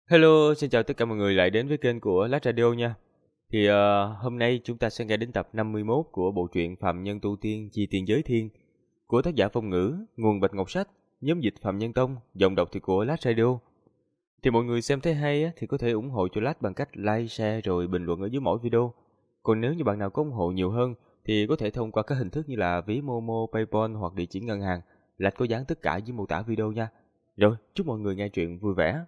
Hello, xin chào tất cả mọi người lại đến với kênh của Lát Radio nha. Hôm nay chúng ta sẽ nghe đến tập 51 của bộ truyện Phạm Nhân Tu Tiên Chi Tiền Giới Thiên của tác giả Phong Ngữ, nguồn Bạch Ngọc Sách, nhóm dịch Phạm Nhân Tông, giọng đọc thì của Lát Radio. Thì mọi người xem thấy hay thì có thể ủng hộ cho Lát bằng cách like, share rồi bình luận ở dưới mỗi video. Còn nếu như bạn nào có ủng hộ nhiều hơn thì có thể thông qua các hình thức như là ví Momo, PayPal hoặc địa chỉ ngân hàng. Lát có dán tất cả dưới mô tả video nha. Rồi, chúc mọi người nghe truyện vui vẻ.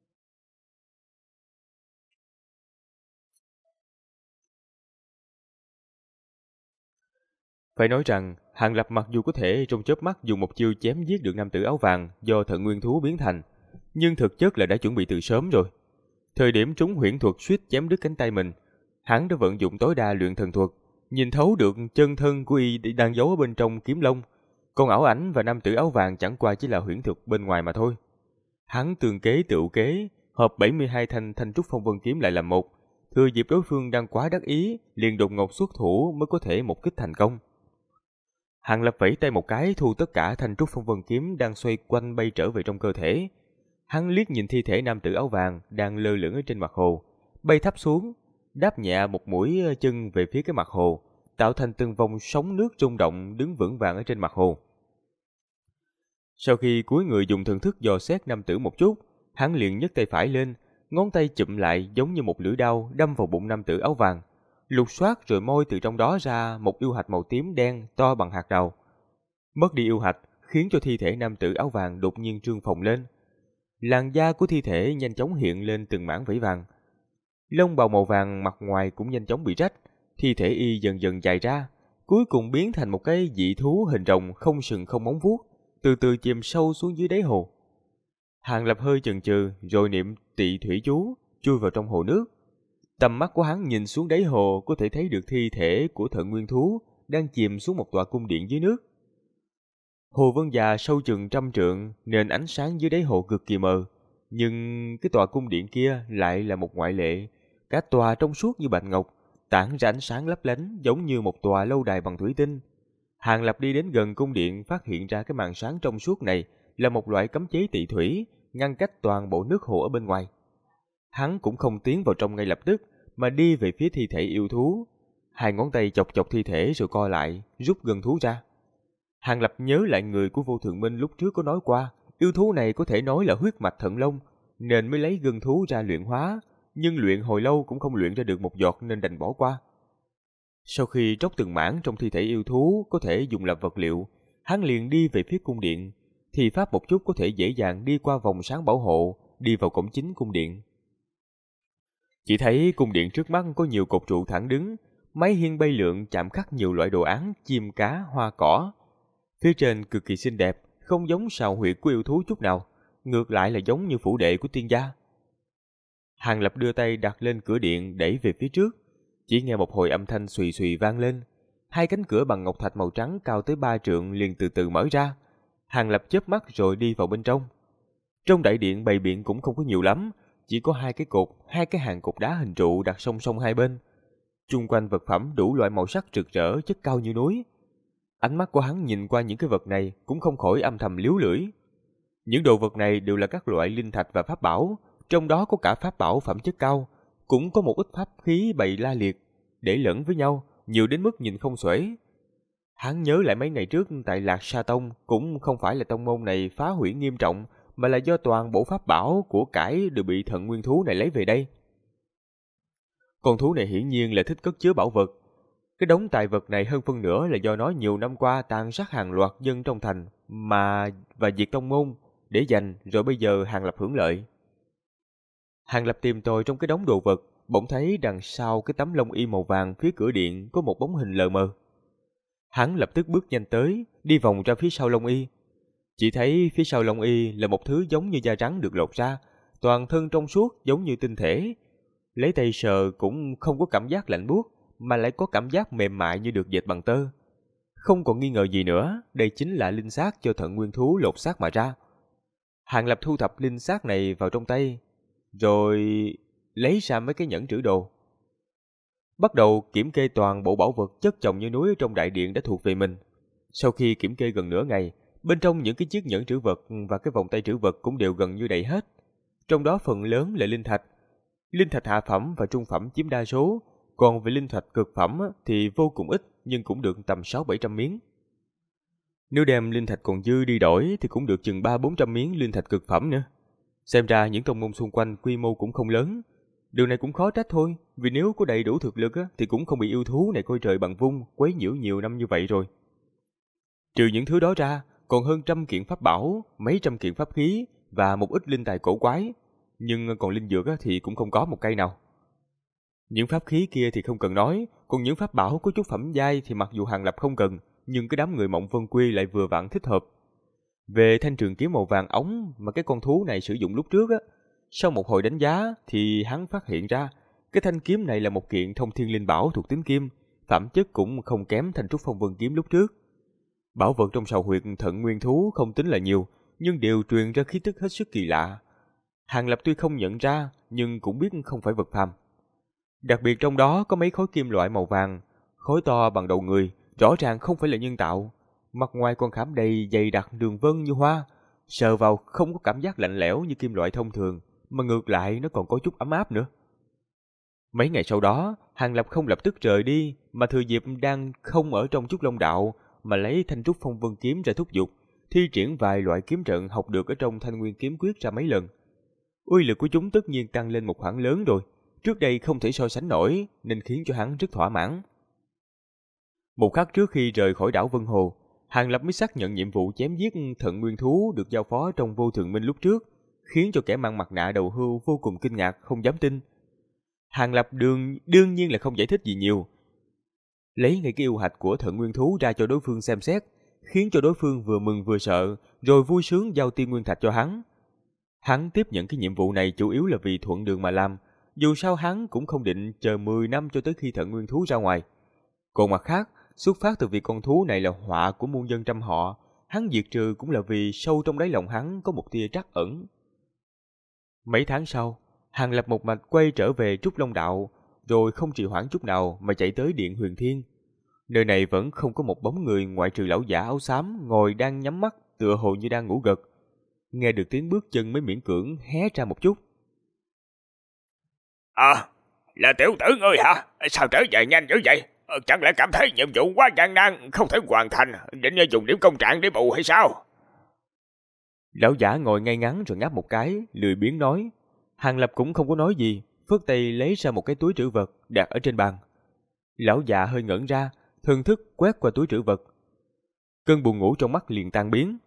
Phải nói rằng, Hàng Lập mặc dù có thể trong chớp mắt dùng một chiêu chém giết được nam tử áo vàng do thận nguyên thú biến thành, nhưng thực chất là đã chuẩn bị từ sớm rồi. Thời điểm trúng huyễn thuật suýt chém đứt cánh tay mình, hắn đã vận dụng tối đa luyện thần thuật, nhìn thấu được chân thân của y đang giấu ở bên trong kiếm lông, còn ảo ảnh và nam tử áo vàng chẳng qua chỉ là huyễn thuật bên ngoài mà thôi. Hắn tường kế tựu kế, hợp 72 thanh thanh trúc phong vân kiếm lại làm một, thừa dịp đối phương đang quá đắc ý, liền đột ngột xuất thủ mới có thể một kích thành công. Hàng Lập vẫy tay một cái thu tất cả thanh trúc phong vân kiếm đang xoay quanh bay trở về trong cơ thể. Hắn liếc nhìn thi thể nam tử áo vàng đang lơ lửng ở trên mặt hồ, bay thấp xuống, đáp nhẹ một mũi chân về phía cái mặt hồ, tạo thành từng vòng sóng nước rung động đứng vững vàng ở trên mặt hồ. Sau khi cúi người dùng thần thức dò xét nam tử một chút, hắn liền nhấc tay phải lên, ngón tay chụm lại giống như một lưỡi dao đâm vào bụng nam tử áo vàng. Lục soát rồi moi từ trong đó ra một yêu hạch màu tím đen to bằng hạt đào. Mất đi yêu hạch khiến cho thi thể nam tử áo vàng đột nhiên trương phồng lên. Làn da của thi thể nhanh chóng hiện lên từng mảng vảy vàng. Lông bào màu vàng mặt ngoài cũng nhanh chóng bị rách, thi thể y dần dần dài ra, cuối cùng biến thành một cái dị thú hình rồng không sừng không móng vuốt, từ từ chìm sâu xuống dưới đáy hồ. Hàng Lập hơi chần chừ rồi niệm tị thủy chú, chui vào trong hồ nước. Tầm mắt của hắn nhìn xuống đáy hồ có thể thấy được thi thể của thận nguyên thú đang chìm xuống một tòa cung điện dưới nước. Hồ Vân Già sâu chừng 100 trượng nên ánh sáng dưới đáy hồ cực kỳ mờ, nhưng cái tòa cung điện kia lại là một ngoại lệ, cả tòa trong suốt như bạch ngọc, tản ra ánh sáng lấp lánh giống như một tòa lâu đài bằng thủy tinh. Hàng Lập đi đến gần cung điện phát hiện ra cái màn sáng trong suốt này là một loại cấm chế tị thủy, ngăn cách toàn bộ nước hồ ở bên ngoài. Hắn cũng không tiến vào trong ngay lập tức, mà đi về phía thi thể yêu thú. Hai ngón tay chọc chọc thi thể rồi co lại, rút gân thú ra. Hàng Lập nhớ lại người của Vô Thượng Minh lúc trước có nói qua, yêu thú này có thể nói là huyết mạch thận long, nên mới lấy gân thú ra luyện hóa, nhưng luyện hồi lâu cũng không luyện ra được một giọt nên đành bỏ qua. Sau khi tróc từng mảng trong thi thể yêu thú có thể dùng làm vật liệu, hắn liền đi về phía cung điện, thì pháp một chút có thể dễ dàng đi qua vòng sáng bảo hộ, đi vào cổng chính cung điện. Chỉ thấy cung điện trước mắt có nhiều cột trụ thẳng đứng, mái hiên bay lượn chạm khắc nhiều loại đồ án, chim cá, hoa cỏ. Phía trên cực kỳ xinh đẹp, không giống sào huyệt của yêu thú chút nào, ngược lại là giống như phủ đệ của tiên gia. Hàng Lập đưa tay đặt lên cửa điện đẩy về phía trước, chỉ nghe một hồi âm thanh xùy xùy vang lên. Hai cánh cửa bằng ngọc thạch màu trắng cao tới 3 trượng liền từ từ mở ra. Hàng Lập chớp mắt rồi đi vào bên trong. Trong đại điện bày biện cũng không có nhiều lắm, chỉ có hai cái hàng cột đá hình trụ đặt song song hai bên. Chung quanh vật phẩm đủ loại màu sắc rực rỡ chất cao như núi. Ánh mắt của hắn nhìn qua những cái vật này cũng không khỏi âm thầm líu lưỡi. Những đồ vật này đều là các loại linh thạch và pháp bảo, trong đó có cả pháp bảo phẩm chất cao, cũng có một ít pháp khí bày la liệt, để lẫn với nhau, nhiều đến mức nhìn không xuể. Hắn nhớ lại mấy ngày trước tại Lạc Sa Tông, cũng không phải là tông môn này phá hủy nghiêm trọng, mà là do toàn bộ pháp bảo của cải đều bị thận nguyên thú này lấy về đây. Con thú này hiển nhiên là thích cất chứa bảo vật. Cái đống tài vật này hơn phân nửa là do nó nhiều năm qua tàn sát hàng loạt dân trong thành và diệt tông môn để dành, rồi bây giờ Hàng Lập hưởng lợi. Hàng Lập tìm tòi trong cái đống đồ vật, bỗng thấy đằng sau cái tấm lông y màu vàng phía cửa điện có một bóng hình lờ mờ. Hắn lập tức bước nhanh tới, đi vòng ra phía sau lông y. Chỉ thấy phía sau lông y là một thứ giống như da rắn được lột ra, toàn thân trong suốt giống như tinh thể. Lấy tay sờ cũng không có cảm giác lạnh buốt, mà lại có cảm giác mềm mại như được dệt bằng tơ. Không còn nghi ngờ gì nữa, đây chính là linh xác cho thận nguyên thú lột xác mà ra. Hàng Lập thu thập linh xác này vào trong tay, rồi lấy ra mấy cái nhẫn trữ đồ. Bắt đầu kiểm kê toàn bộ bảo vật chất chồng như núi ở trong đại điện đã thuộc về mình. Sau khi kiểm kê gần nửa ngày, bên trong những cái chiếc nhẫn trữ vật và cái vòng tay trữ vật cũng đều gần như đầy hết. trong đó phần lớn là linh thạch. Linh thạch hạ phẩm và trung phẩm chiếm đa số, còn về linh thạch cực phẩm thì vô cùng ít nhưng cũng được tầm 600-700 miếng. Nếu đem linh thạch còn dư đi đổi thì cũng được chừng 300-400 miếng linh thạch cực phẩm nữa. Xem ra những tông môn xung quanh quy mô cũng không lớn. Điều này cũng khó trách thôi, vì nếu có đầy đủ thực lực thì cũng không bị yêu thú này coi trời bằng vung quấy nhiễu nhiều năm như vậy rồi. Trừ những thứ đó ra, còn hơn 100 kiện pháp bảo, mấy trăm kiện pháp khí và một ít linh tài cổ quái. Nhưng còn linh dược thì cũng không có một cây nào. Những pháp khí kia thì không cần nói, còn những pháp bảo có chút phẩm giai thì mặc dù Hàng Lập không cần, nhưng cái đám người Mộng Vân Quy lại vừa vặn thích hợp. Về thanh trường kiếm màu vàng óng mà cái con thú này sử dụng lúc trước sau một hồi đánh giá thì hắn phát hiện ra cái thanh kiếm này là một kiện thông thiên linh bảo thuộc tính kim, phẩm chất cũng không kém thanh trúc phong vân kiếm lúc trước. Bảo vật trong sào huyệt thận nguyên thú không tính là nhiều, nhưng đều truyền ra khí tức hết sức kỳ lạ. Hàng Lập tuy không nhận ra, nhưng cũng biết không phải vật phàm. Đặc biệt trong đó có mấy khối kim loại màu vàng, khối to bằng đầu người, rõ ràng không phải là nhân tạo. Mặt ngoài còn khảm đầy dày đặc đường vân như hoa, sờ vào không có cảm giác lạnh lẽo như kim loại thông thường, mà ngược lại nó còn có chút ấm áp nữa. Mấy ngày sau đó, Hàng Lập không lập tức rời đi, mà thừa dịp đang không ở trong Trúc Long Đạo, mà lấy thanh trúc phong vân kiếm ra thúc giục, thi triển vài loại kiếm trận học được ở trong Thanh Nguyên kiếm quyết ra mấy lần. Uy lực của chúng tất nhiên tăng lên một khoảng lớn rồi, trước đây không thể so sánh nổi nên khiến cho hắn rất thỏa mãn. Một khắc trước khi rời khỏi đảo Vân Hồ, Hàng Lập mới xác nhận nhiệm vụ chém giết thận nguyên thú được giao phó trong Vô Thường Minh lúc trước, khiến cho kẻ mang mặt nạ đầu hưu vô cùng kinh ngạc, không dám tin. Hàng Lập đương nhiên là không giải thích gì nhiều, lấy ngay cái yêu hạch của thận nguyên thú ra cho đối phương xem xét, khiến cho đối phương vừa mừng vừa sợ, rồi vui sướng giao tiên nguyên thạch cho hắn. Hắn tiếp nhận cái nhiệm vụ này chủ yếu là vì thuận đường mà làm, dù sao hắn cũng không định chờ 10 năm cho tới khi thận nguyên thú ra ngoài. Còn mặt khác, xuất phát từ việc con thú này là họa của muôn dân trăm họ, hắn diệt trừ cũng là vì sâu trong đáy lòng hắn có một tia trắc ẩn. Mấy tháng sau, Hàng Lập một mạch quay trở về Trúc Long Đạo, rồi không trì hoãn chút nào mà chạy tới Điện Huyền Thiên. Nơi này vẫn không có một bóng người ngoại trừ lão giả áo xám ngồi đang nhắm mắt, tựa hồ như đang ngủ gật. Nghe được tiếng bước chân mới miễn cưỡng hé ra một chút. Là tiểu tử ngươi hả? Sao trở về nhanh như vậy? Chẳng lẽ cảm thấy nhiệm vụ quá gian nan, không thể hoàn thành, định dùng điểm công trạng để bù hay sao? Lão giả ngồi ngay ngắn rồi ngáp một cái, lười biếng nói. Hàng Lập cũng không có nói gì, phất tay lấy ra một cái túi trữ vật đặt ở trên bàn. Lão già hơi ngẩn ra, thần thức quét qua túi trữ vật. Cơn buồn ngủ trong mắt liền tan biến.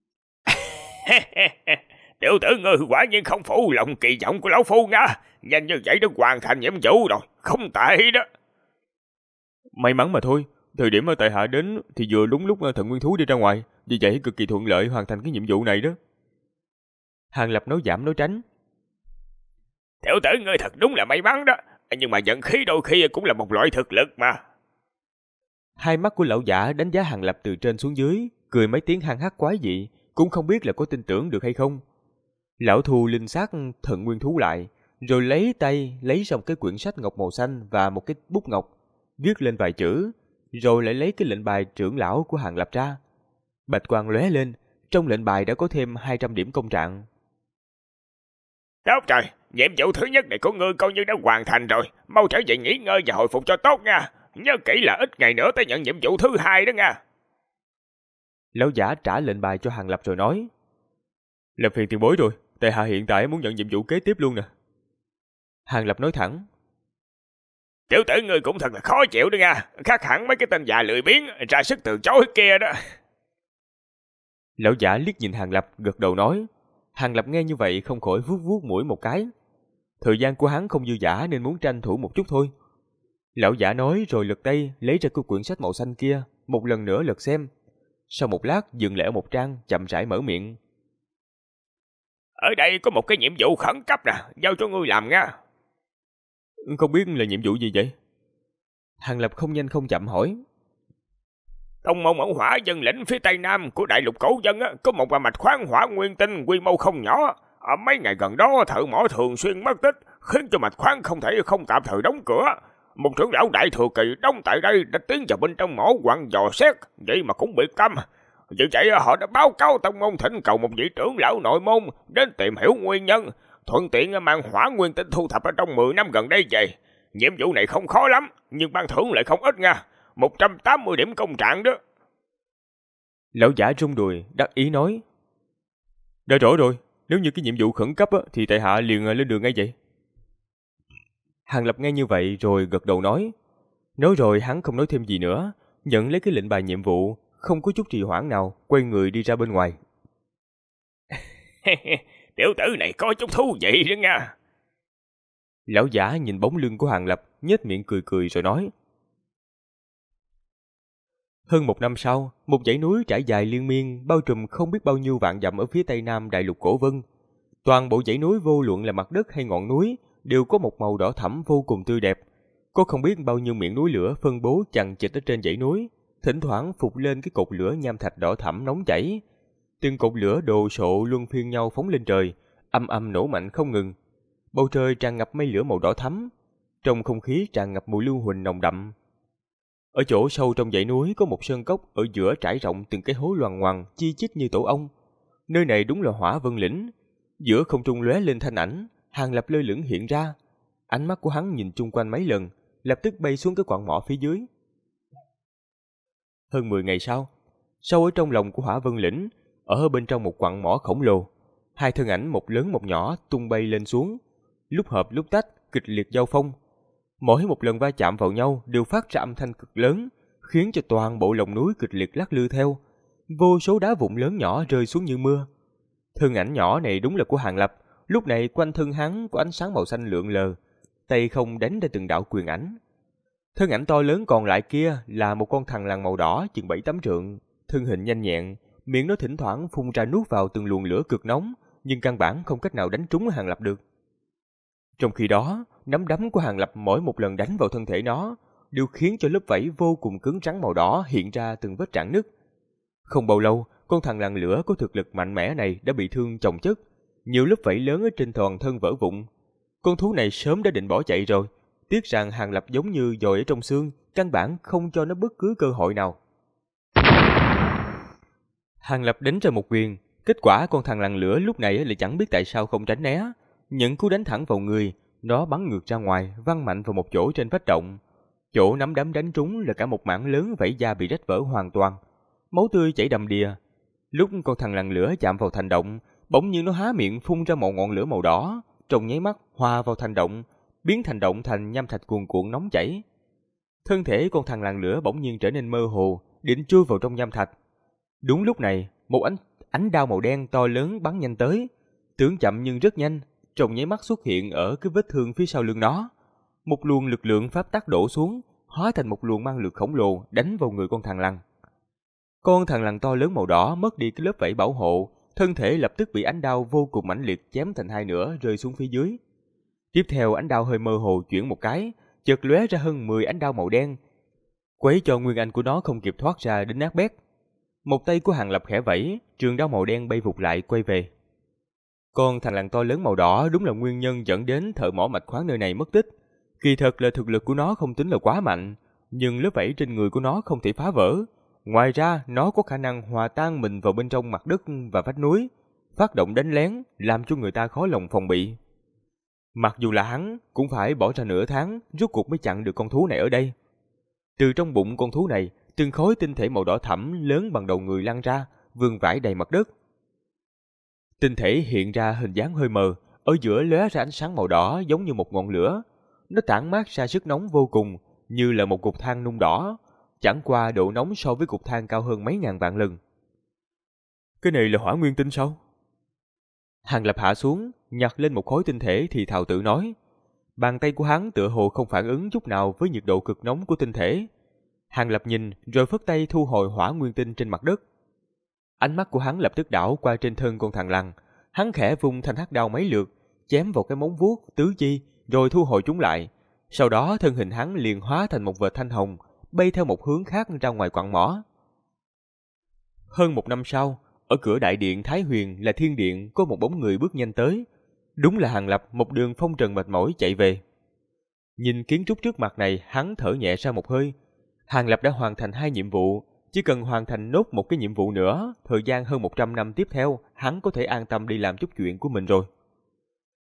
Tiểu tử ngươi quả nhiên không phụ lòng kỳ vọng của lão phu nha, nhanh như vậy đã hoàn thành nhiệm vụ rồi, không tệ đó. May mắn mà thôi, thời điểm tại hạ đến thì vừa đúng lúc thận nguyên thú đi ra ngoài, vì vậy cực kỳ thuận lợi hoàn thành cái nhiệm vụ này đó. Hàng Lập nói giảm nói tránh. Tiểu tử ngươi thật đúng là may mắn đó, nhưng mà vận khí đôi khi cũng là một loại thực lực mà. Hai mắt của lão giả đánh giá Hàng Lập từ trên xuống dưới, cười mấy tiếng hăng hắc quái dị, cũng không biết là có tin tưởng được hay không. Lão thu linh xác thận nguyên thú lại, rồi lấy tay lấy ra một cái quyển sách ngọc màu xanh và một cái bút ngọc, viết lên vài chữ, rồi lại lấy cái lệnh bài trưởng lão của Hàng Lập ra. Bạch quang lóe lên, trong lệnh bài đã có thêm 200 điểm công trạng. Tốt rồi, nhiệm vụ thứ nhất này của ngươi coi như đã hoàn thành rồi, mau trở về nghỉ ngơi và hồi phục cho tốt nha. Nhớ kỹ là ít ngày nữa tới nhận nhiệm vụ thứ hai đó nha. Lão giả trả lệnh bài cho Hàng Lập rồi nói. Làm phiền tiền bối rồi, tại hạ hiện tại muốn nhận nhiệm vụ kế tiếp luôn nè. Hàng Lập nói thẳng. Tiểu tử ngươi cũng thật là khó chịu đó nha, khác hẳn mấy cái tên già lười biếng ra sức từ chối kia đó. Lão giả liếc nhìn Hàng Lập gật đầu nói. Hàng Lập nghe như vậy không khỏi vuốt vuốt mũi một cái. Thời gian của hắn không dư dả nên muốn tranh thủ một chút thôi. Lão giả nói rồi lật tay lấy ra cái quyển sách màu xanh kia, một lần nữa lật xem. Sau một lát dừng lại ở một trang, chậm rãi mở miệng. Ở đây có một cái nhiệm vụ khẩn cấp nè, giao cho ngươi làm nha. Không biết là nhiệm vụ gì vậy? Hàng Lập không nhanh không chậm hỏi. Tông môn Mẫu Hỏa dân lĩnh phía tây nam của đại lục cổ dân có một mạch khoáng hỏa nguyên tinh quy mô không nhỏ. Ở mấy ngày gần đó thợ mỏ thường xuyên mất tích, khiến cho mạch khoáng không thể không tạm thời đóng cửa. Một trưởng lão đại thừa kỳ đóng tại đây đã tiến vào bên trong mỏ quặng dò xét, vậy mà cũng bị câm. Vì vậy họ đã báo cáo tông môn thỉnh cầu một vị trưởng lão nội môn đến tìm hiểu nguyên nhân. thuận tiện mang hỏa nguyên tinh thu thập ở trong 10 năm gần đây về. Nhiệm vụ này không khó lắm, nhưng ban thưởng lại không ít nha, 180 điểm công trạng đó. Lão giả rung đùi, đắc ý nói. Đã rõ rồi, nếu như cái nhiệm vụ khẩn cấp thì tại hạ liền lên đường ngay vậy. Hàng Lập nghe như vậy rồi gật đầu nói. Nói rồi hắn không nói thêm gì nữa, nhận lấy cái lệnh bài nhiệm vụ, không có chút trì hoãn nào, quay người đi ra bên ngoài. Tiểu tử này có chút thú vị đó nha. Lão giả nhìn bóng lưng của Hàng Lập, nhếch miệng cười cười rồi nói. Hơn 1 năm sau, một dãy núi trải dài liên miên, bao trùm không biết bao nhiêu vạn dặm ở phía tây nam đại lục Cổ Vân. Toàn bộ dãy núi vô luận là mặt đất hay ngọn núi, đều có một màu đỏ thẫm vô cùng tươi đẹp. Có không biết bao nhiêu miệng núi lửa phân bố chằng chịt ở trên dãy núi, thỉnh thoảng phục lên cái cột lửa nham thạch đỏ thẫm nóng chảy. Từng cột lửa đồ sộ luân phiên nhau phóng lên trời, âm âm nổ mạnh không ngừng. Bầu trời tràn ngập mây lửa màu đỏ thẫm, trong không khí tràn ngập mùi lưu huỳnh nồng đậm. Ở chỗ sâu trong dãy núi có một sơn cốc, ở giữa trải rộng từng cái hố loằng ngoằng chi chít như tổ ong. Nơi này đúng là Hỏa Vân Lĩnh. Giữa không trung lóe lên thanh ảnh, Hàng Lập lơ lửng hiện ra. Ánh mắt của hắn nhìn chung quanh mấy lần, lập tức bay xuống cái quặng mỏ phía dưới. Hơn 10 ngày sau, sâu ở trong lòng của Hỏa Vân Lĩnh, ở bên trong một quặng mỏ khổng lồ, hai thân ảnh một lớn một nhỏ tung bay lên xuống, lúc hợp lúc tách, kịch liệt giao phong. Mỗi một lần va chạm vào nhau đều phát ra âm thanh cực lớn, khiến cho toàn bộ lòng núi kịch liệt lắc lư theo. Vô số đá vụn lớn nhỏ rơi xuống như mưa. Thân ảnh nhỏ này đúng là của Hàng Lập, lúc này quanh thân hắn có ánh sáng màu xanh lượn lờ, tay không đánh ra từng đạo quyền ảnh. Thân ảnh to lớn còn lại kia là một con thằn lằn màu đỏ chừng 7-8 trượng, thân hình nhanh nhẹn, miệng nó thỉnh thoảng phun ra nuốt vào từng luồng lửa cực nóng, nhưng căn bản không cách nào đánh trúng Hàng Lập được. Trong khi đó, nắm đấm của Hàng Lập mỗi một lần đánh vào thân thể nó, đều khiến cho lớp vảy vô cùng cứng rắn màu đỏ hiện ra từng vết rạn nứt. Không bao lâu, con thằn lằn lửa có thực lực mạnh mẽ này đã bị thương chồng chất, nhiều lớp vảy lớn ở trên toàn thân vỡ vụn. Con thú này sớm đã định bỏ chạy rồi, tiếc rằng Hàng Lập giống như dồi ở trong xương, căn bản không cho nó bất cứ cơ hội nào. Hàng Lập đánh ra một quyền, kết quả con thằn lằn lửa lúc này lại chẳng biết tại sao không tránh né, những cú đánh thẳng vào người, nó bắn ngược ra ngoài, văng mạnh vào một chỗ trên vách động. Chỗ nắm đấm đánh trúng là cả một mảng lớn vảy da bị rách vỡ hoàn toàn, máu tươi chảy đầm đìa. Lúc con thằn lằn lửa chạm vào thành động, bỗng nhiên nó há miệng phun ra một ngọn lửa màu đỏ, trong nháy mắt hòa vào thành động, biến thành động thành nham thạch cuồn cuộn nóng chảy. Thân thể con thằn lằn lửa bỗng nhiên trở nên mơ hồ, định chui vào trong nham thạch. Đúng lúc này, một ánh đao màu đen to lớn bắn nhanh tới, tưởng chậm nhưng rất nhanh, trong nháy mắt xuất hiện ở cái vết thương phía sau lưng nó. Một luồng lực lượng pháp tắc đổ xuống, hóa thành một luồng mang lực khổng lồ đánh vào người con thằn lằn. Con thằn lằn to lớn màu đỏ mất đi cái lớp vảy bảo hộ, thân thể lập tức bị ánh đao vô cùng mãnh liệt chém thành hai nửa rơi xuống phía dưới. Tiếp theo ánh đao hơi mơ hồ chuyển một cái, chợt lóe ra hơn 10 ánh đao màu đen, quấy cho nguyên anh của nó không kịp thoát ra đến nát bét. Một tay của Hàng Lập khẽ vẫy, trường đao màu đen bay vụt lại quay về. Con thằn lằn to lớn màu đỏ đúng là nguyên nhân dẫn đến thợ mỏ mạch khoáng nơi này mất tích. Kỳ thật là thực lực của nó không tính là quá mạnh, nhưng lớp vảy trên người của nó không thể phá vỡ. Ngoài ra, nó có khả năng hòa tan mình vào bên trong mặt đất và vách núi, phát động đánh lén, làm cho người ta khó lòng phòng bị. Mặc dù là hắn, cũng phải bỏ ra nửa tháng, rốt cuộc mới chặn được con thú này ở đây. Từ trong bụng con thú này, từng khối tinh thể màu đỏ thẫm lớn bằng đầu người lăn ra, vương vãi đầy mặt đất. Tinh thể hiện ra hình dáng hơi mờ, ở giữa lóe ra ánh sáng màu đỏ giống như một ngọn lửa. Nó tản mát ra sức nóng vô cùng, như là một cục than nung đỏ, chẳng qua độ nóng so với cục than cao hơn mấy ngàn vạn lần. Cái này là hỏa nguyên tinh sao? Hàng Lập hạ xuống, nhặt lên một khối tinh thể thì thào tự nói. Bàn tay của hắn tựa hồ không phản ứng chút nào với nhiệt độ cực nóng của tinh thể. Hàng Lập nhìn rồi phất tay thu hồi hỏa nguyên tinh trên mặt đất. Ánh mắt của hắn lập tức đảo qua trên thân con thằn lằn, hắn khẽ vung thanh hắc đao mấy lượt, chém vào cái móng vuốt, tứ chi, rồi thu hồi chúng lại. Sau đó thân hình hắn liền hóa thành một vệt thanh hồng, bay theo một hướng khác ra ngoài quặng mỏ. Hơn 1 năm sau, ở cửa đại điện Thái Huyền là thiên điện có một bóng người bước nhanh tới. Đúng là Hàng Lập một đường phong trần mệt mỏi chạy về. Nhìn kiến trúc trước mặt này, hắn thở nhẹ ra một hơi. Hàng Lập đã hoàn thành 2 nhiệm vụ, chỉ cần hoàn thành nốt một cái nhiệm vụ nữa, thời gian hơn 100 năm tiếp theo, hắn có thể an tâm đi làm chút chuyện của mình rồi.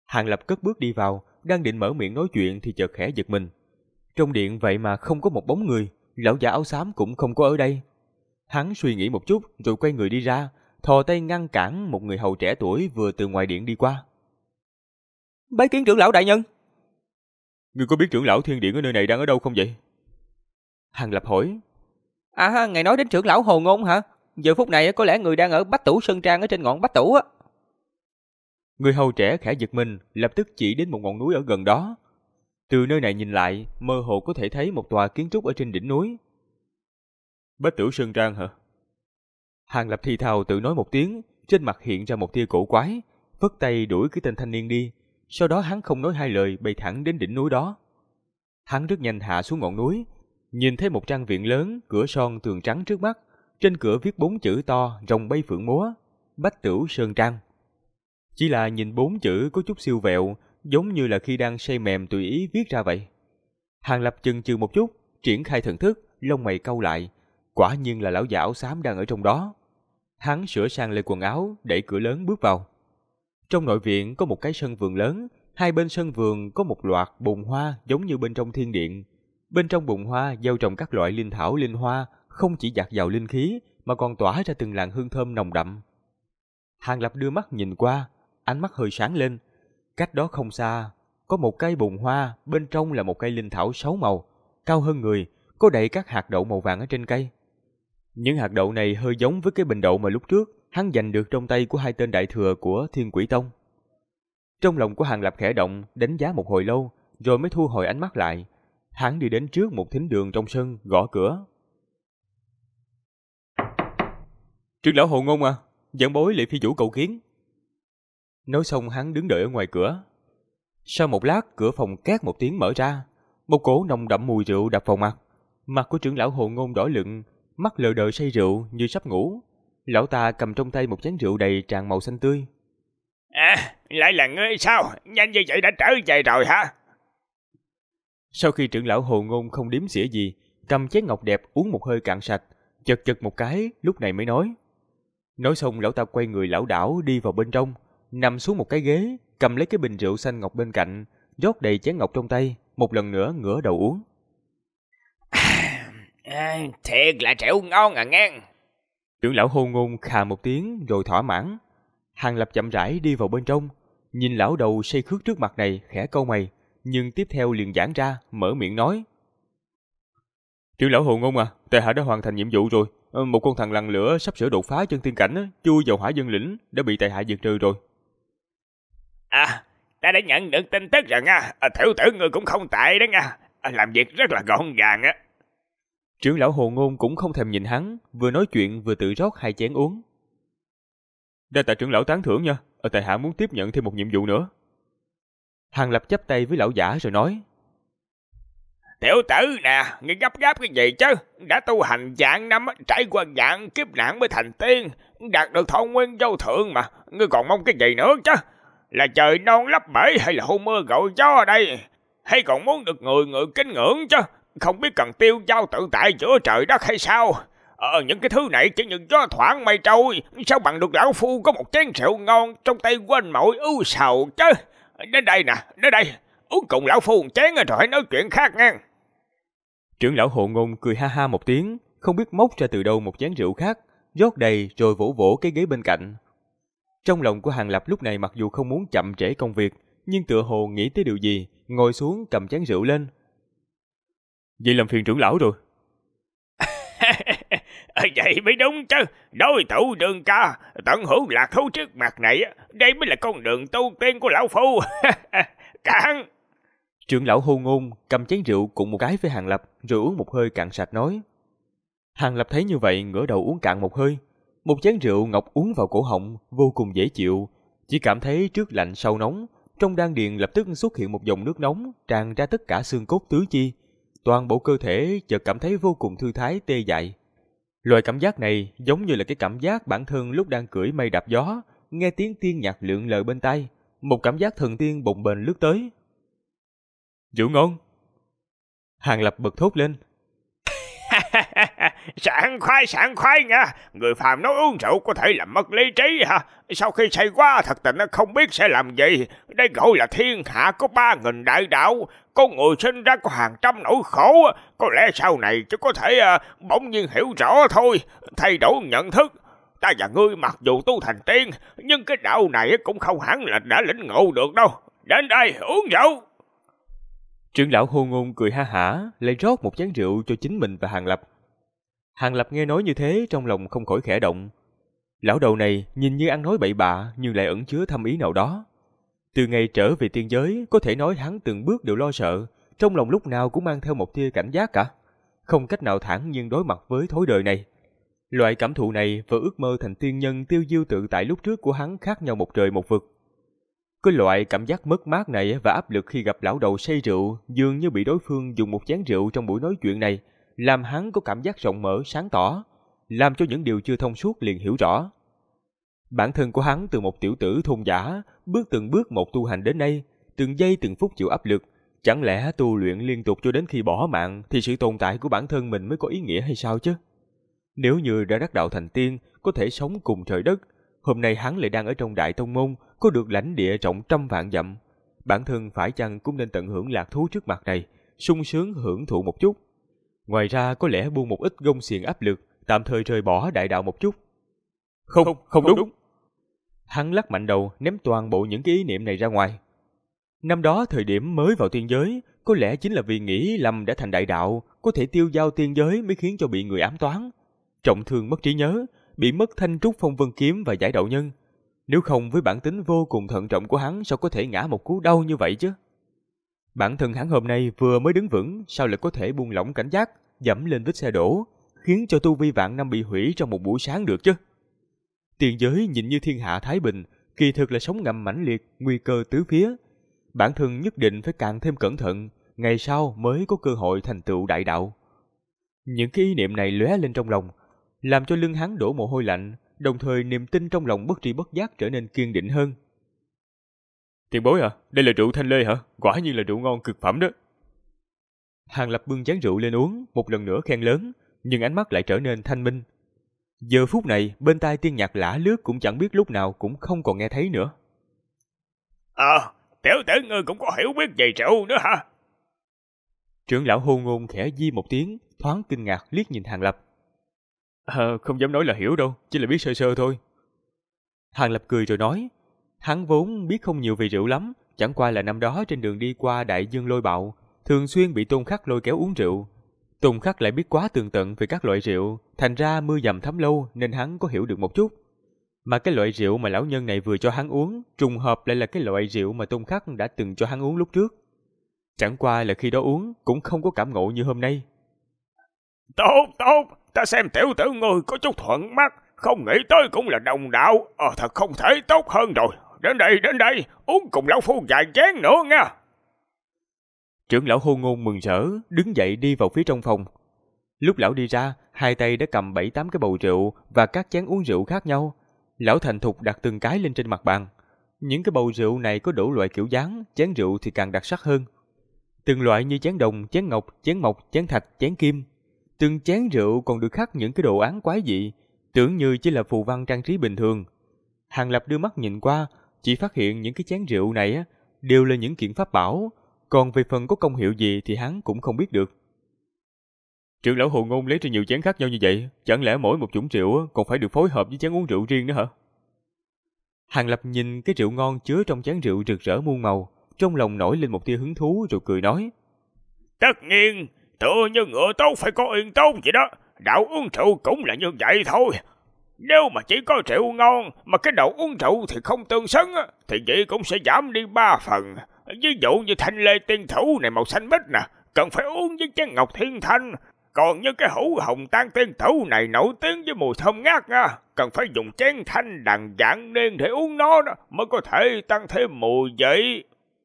Hàng Lập cất bước đi vào, đang định mở miệng nói chuyện thì chợt khẽ giật mình. Trong điện vậy mà không có một bóng người, lão già áo xám cũng không có ở đây. Hắn suy nghĩ một chút rồi quay người đi ra, thò tay ngăn cản một người hầu trẻ tuổi vừa từ ngoài điện đi qua. Bái kiến trưởng lão đại nhân. Ngươi có biết trưởng lão thiên điện ở nơi này đang ở đâu không vậy? Hàng Lập hỏi. À, ngài nói đến trưởng lão Hồ Ngôn hả? Giờ phút này có lẽ người đang ở Bách Tủ Sơn Trang ở trên ngọn Bách Tủ á. Người hầu trẻ khẽ giật mình, lập tức chỉ đến một ngọn núi ở gần đó. Từ nơi này nhìn lại, mơ hồ có thể thấy một tòa kiến trúc ở trên đỉnh núi. Bách Tủ Sơn Trang hả? Hàng Lập thì thào tự nói một tiếng, trên mặt hiện ra một tia cổ quái, phất tay đuổi cái tên thanh niên đi. Sau đó hắn không nói hai lời bay thẳng đến đỉnh núi đó. Hắn rất nhanh hạ xuống ngọn núi, nhìn thấy một trang viện lớn, cửa son tường trắng trước mắt. Trên cửa viết 4 chữ to, rồng bay phượng múa, Bách Tửu Sơn Trang. Chỉ là nhìn 4 chữ có chút siêu vẹo, giống như là khi đang say mềm tùy ý viết ra vậy. Hàng Lập chần chừ một chút, triển khai thần thức, lông mày cau lại. Quả nhiên là lão già áo xám đang ở trong đó. Hắn sửa sang lại quần áo, đẩy cửa lớn bước vào. Trong nội viện có một cái sân vườn lớn, hai bên sân vườn có một loạt bồn hoa giống như bên trong thiên điện. Bên trong bồn hoa gieo trồng các loại linh thảo linh hoa, không chỉ dạt dào linh khí mà còn tỏa ra từng làn hương thơm nồng đậm. Hàng Lập đưa mắt nhìn qua, ánh mắt hơi sáng lên. Cách đó không xa, có một cây bồn hoa, bên trong là một cây linh thảo 6 màu, cao hơn người, có đầy các hạt đậu màu vàng ở trên cây. Những hạt đậu này hơi giống với cái bình đậu mà lúc trước hắn giành được trong tay của hai tên đại thừa của Thiên Quỷ Tông. Trong lòng của Hàng Lập khẽ động, đánh giá một hồi lâu, rồi mới thu hồi ánh mắt lại. Hắn đi đến trước một thính đường trong sân, gõ cửa. Trưởng lão Hồ Ngôn à, giảng bối Lệ Phi Chủ cầu kiến. Nói xong hắn đứng đợi ở ngoài cửa. Sau một lát, cửa phòng két một tiếng mở ra. Một cỗ nồng đậm mùi rượu đập vào mặt. Mặt của trưởng lão Hồ Ngôn đỏ lựng, mắt lờ đờ say rượu như sắp ngủ. Lão ta cầm trong tay một chén rượu đầy tràn màu xanh tươi. À, lại là ngươi sao? Nhanh như vậy đã trở về rồi hả? Sau khi trưởng lão Hồ Ngôn không đếm xỉa gì, cầm chén ngọc đẹp uống một hơi cạn sạch, chật chật một cái, lúc này mới nói. Nói xong lão ta quay người lảo đảo đi vào bên trong, nằm xuống một cái ghế, cầm lấy cái bình rượu xanh ngọc bên cạnh, rót đầy chén ngọc trong tay, một lần nữa ngửa đầu uống. Thiệt là rượu ngon à ngang. Trưởng lão Hồ Ngôn khà một tiếng rồi thỏa mãn. Hàng Lập chậm rãi đi vào bên trong, nhìn lão đầu say khướt trước mặt này khẽ cau mày, nhưng tiếp theo liền giãn ra, mở miệng nói. Trưởng lão Hồ Ngôn à, tại hạ đã hoàn thành nhiệm vụ rồi. Một con thằng lằn lửa sắp sửa đột phá chân tiên cảnh, chui vào hỏa dân lĩnh, đã bị tại hạ diệt trừ rồi. À, ta đã nhận được tin tức rồi nha. Tiểu tử ngươi cũng không tệ đó nha. Làm việc rất là gọn gàng á. Trưởng lão Hồ Ngôn cũng không thèm nhìn hắn, vừa nói chuyện vừa tự rót 2 chén uống. Đa tạ trưởng lão tán thưởng nha, tại hạ muốn tiếp nhận thêm một nhiệm vụ nữa. Hàng Lập chắp tay với lão giả rồi nói. Tiểu tử nè, ngươi gấp gáp cái gì chứ? Đã tu hành vạn năm, trải qua vạn kiếp nạn mới thành tiên, đạt được thọ nguyên vô thượng mà, ngươi còn mong cái gì nữa chứ? Là trời non lấp bể hay là hôn mưa gọi gió ở đây? Hay còn muốn được người người kính ngưỡng chứ? Không biết cần tiêu dao tự tại giữa trời đất hay sao? Những cái thứ này chỉ như gió thoảng mây trôi, sao bằng được lão phu có một chén rượu ngon trong tay quên mọi ưu sầu chứ? Đến đây nè, đến đây, uống cùng lão phu một chén rồi hãy nói chuyện khác nha. Trưởng lão Hồ Ngôn cười ha ha một tiếng, không biết móc ra từ đâu một chén rượu khác, rót đầy rồi vỗ vỗ cái ghế bên cạnh. Trong lòng của Hàng Lập lúc này mặc dù không muốn chậm trễ công việc, nhưng tựa hồ nghĩ tới điều gì, ngồi xuống cầm chén rượu lên. Vậy làm phiền trưởng lão rồi. Vậy mới đúng chứ, đối thủ đường ca, tận hưởng lạc thú trước mặt này, đây mới là con đường tu tiên của lão phu. Cạn! Trưởng lão Hồ Ngôn cầm chén rượu cùng một cái với Hàng Lập rồi uống một hơi cạn sạch nói. Hàng Lập thấy như vậy ngửa đầu uống cạn một hơi. Một chén rượu ngọc uống vào cổ họng vô cùng dễ chịu, chỉ cảm thấy trước lạnh sau nóng, trong đan điền lập tức xuất hiện một dòng nước nóng tràn ra tất cả xương cốt tứ chi, toàn bộ cơ thể chợt cảm thấy vô cùng thư thái tê dại. Loại cảm giác này giống như là cái cảm giác bản thân lúc đang cưỡi mây đạp gió, nghe tiếng tiên nhạc lượn lờ bên tai, một cảm giác thần tiên bồng bềnh lướt tới. Rượu ngon! Hàng Lập bật thốt lên. Sảng khoái nha. Người phàm nói uống rượu có thể làm mất lý trí hả? Sau khi say quá thật tình không biết sẽ làm gì. Đây gọi là thiên hạ có 3.000 đại đạo. Có người sinh ra có hàng trăm nỗi khổ. Có lẽ sau này chỉ có thể bỗng nhiên hiểu rõ thôi. Thay đổi nhận thức. Ta và ngươi mặc dù tu thành tiên, nhưng cái đạo này cũng không hẳn là đã lĩnh ngộ được đâu. Đến đây uống rượu. Trưởng lão Hồ Ngôn cười ha hả, lại rót một chén rượu cho chính mình và Hàng Lập. Hàng Lập nghe nói như thế, trong lòng không khỏi khẽ động. Lão đầu này nhìn như ăn nói bậy bạ, nhưng lại ẩn chứa thâm ý nào đó. Từ ngày trở về tiên giới, có thể nói hắn từng bước đều lo sợ, trong lòng lúc nào cũng mang theo một tia cảnh giác cả, không cách nào thản nhiên đối mặt với thối đời này. Loại cảm thụ này và ước mơ thành tiên nhân tiêu diêu tự tại lúc trước của hắn khác nhau một trời một vực. Cái loại cảm giác mất mát này và áp lực khi gặp lão đầu say rượu dường như bị đối phương dùng một chén rượu trong buổi nói chuyện này, làm hắn có cảm giác rộng mở sáng tỏ, làm cho những điều chưa thông suốt liền hiểu rõ. Bản thân của hắn từ một tiểu tử thôn dã, bước từng bước một tu hành đến nay, từng giây từng phút chịu áp lực, chẳng lẽ tu luyện liên tục cho đến khi bỏ mạng thì sự tồn tại của bản thân mình mới có ý nghĩa hay sao chứ? Nếu như đã đắc đạo thành tiên, có thể sống cùng trời đất, hôm nay hắn lại đang ở trong đại tông môn, có được lãnh địa rộng trăm vạn dặm. Bản thân phải chăng cũng nên tận hưởng lạc thú trước mặt này, sung sướng hưởng thụ một chút. Ngoài ra có lẽ buông một ít gông xiềng áp lực, tạm thời rời bỏ đại đạo một chút. Không đúng. Hắn lắc mạnh đầu, ném toàn bộ những cái ý niệm này ra ngoài. Năm đó thời điểm mới vào tiên giới, có lẽ chính là vì nghĩ lầm đã thành đại đạo, có thể tiêu dao tiên giới mới khiến cho bị người ám toán. Trọng thương mất trí nhớ, bị mất thanh trúc phong vân kiếm và giải đạo nhân. Nếu không với bản tính vô cùng thận trọng của hắn sao có thể ngã một cú đau như vậy chứ? Bản thân hắn hôm nay vừa mới đứng vững, sao lại có thể buông lỏng cảnh giác, dẫm lên vết xe đổ, khiến cho tu vi vạn năm bị hủy trong một buổi sáng được chứ? Tiền giới nhìn như thiên hạ thái bình, kỳ thực là sóng ngầm mãnh liệt, nguy cơ tứ phía. Bản thân nhất định phải càng thêm cẩn thận, ngày sau mới có cơ hội thành tựu đại đạo. Những cái ý niệm này lóe lên trong lòng, làm cho lưng hắn đổ mồ hôi lạnh, đồng thời niềm tin trong lòng bất tri bất giác trở nên kiên định hơn. Tiền bối à, đây là rượu thanh lê hả? Quả nhiên là rượu ngon cực phẩm đó. Hàng Lập bưng chén rượu lên uống, một lần nữa khen lớn, nhưng ánh mắt lại trở nên thanh minh. Giờ phút này, bên tai tiên nhạc lả lướt cũng chẳng biết lúc nào cũng không còn nghe thấy nữa. Tiểu tử ngươi cũng có hiểu biết về rượu nữa hả? Trưởng lão Hồ Ngôn khẽ di một tiếng, thoáng kinh ngạc liếc nhìn Hàng Lập. Không dám nói là hiểu đâu, chỉ là biết sơ sơ thôi. Hàng Lập cười rồi nói, hắn vốn biết không nhiều về rượu lắm, chẳng qua là năm đó trên đường đi qua đại dương lôi bạo, thường xuyên bị Tôn Khắc lôi kéo uống rượu. Tôn Khắc lại biết quá tường tận về các loại rượu, thành ra mưa dầm thấm lâu nên hắn có hiểu được một chút. Mà cái loại rượu mà lão nhân này vừa cho hắn uống, trùng hợp lại là cái loại rượu mà Tôn Khắc đã từng cho hắn uống lúc trước. Chẳng qua là khi đó uống cũng không có cảm ngộ như hôm nay. Tốt, ta xem tiểu tử ngươi có chút thuận mắt, không nghĩ tới cũng là đồng đạo, thật không thể tốt hơn rồi. Đến đây, uống cùng lão phu vài chén nữa nha. Trưởng lão Hồ Ngôn mừng rỡ, đứng dậy đi vào phía trong phòng. Lúc lão đi ra, hai tay đã cầm 7-8 cái bầu rượu và các chén uống rượu khác nhau. Lão thành thục đặt từng cái lên trên mặt bàn. Những cái bầu rượu này có đủ loại kiểu dáng, chén rượu thì càng đặc sắc hơn. Từng loại như chén đồng, chén ngọc, chén mộc, chén thạch, chén kim. Từng chén rượu còn được khắc những cái đồ án quái dị, tưởng như chỉ là phù văn trang trí bình thường. Hàng Lập đưa mắt nhìn qua, chỉ phát hiện những cái chén rượu này đều là những kiện pháp bảo, còn về phần có công hiệu gì thì hắn cũng không biết được. Trưởng lão Hồ Ngôn lấy ra nhiều chén khác nhau như vậy, chẳng lẽ mỗi một chủng rượu còn phải được phối hợp với chén uống rượu riêng nữa hả? Hàng Lập nhìn cái rượu ngon chứa trong chén rượu rực rỡ muôn màu, trong lòng nổi lên một tia hứng thú rồi cười nói. Tất nhiên, tựa như ngựa tốt phải có yên tốt vậy đó, đạo uống rượu cũng là như vậy thôi. Nếu mà chỉ có rượu ngon mà cái đầu uống rượu thì không tương xứng thì vậy cũng sẽ giảm đi 3 phần. Ví dụ như thanh lê tiên thủ này màu xanh bích nè, cần phải uống với chén ngọc thiên thanh. Còn như cái hũ hồng tan tiên thủ này nổi tiếng với mùi thơm ngát nha, cần phải dùng chén thanh đằng dạng niên để uống nó đó, mới có thể tăng thêm mùi vị.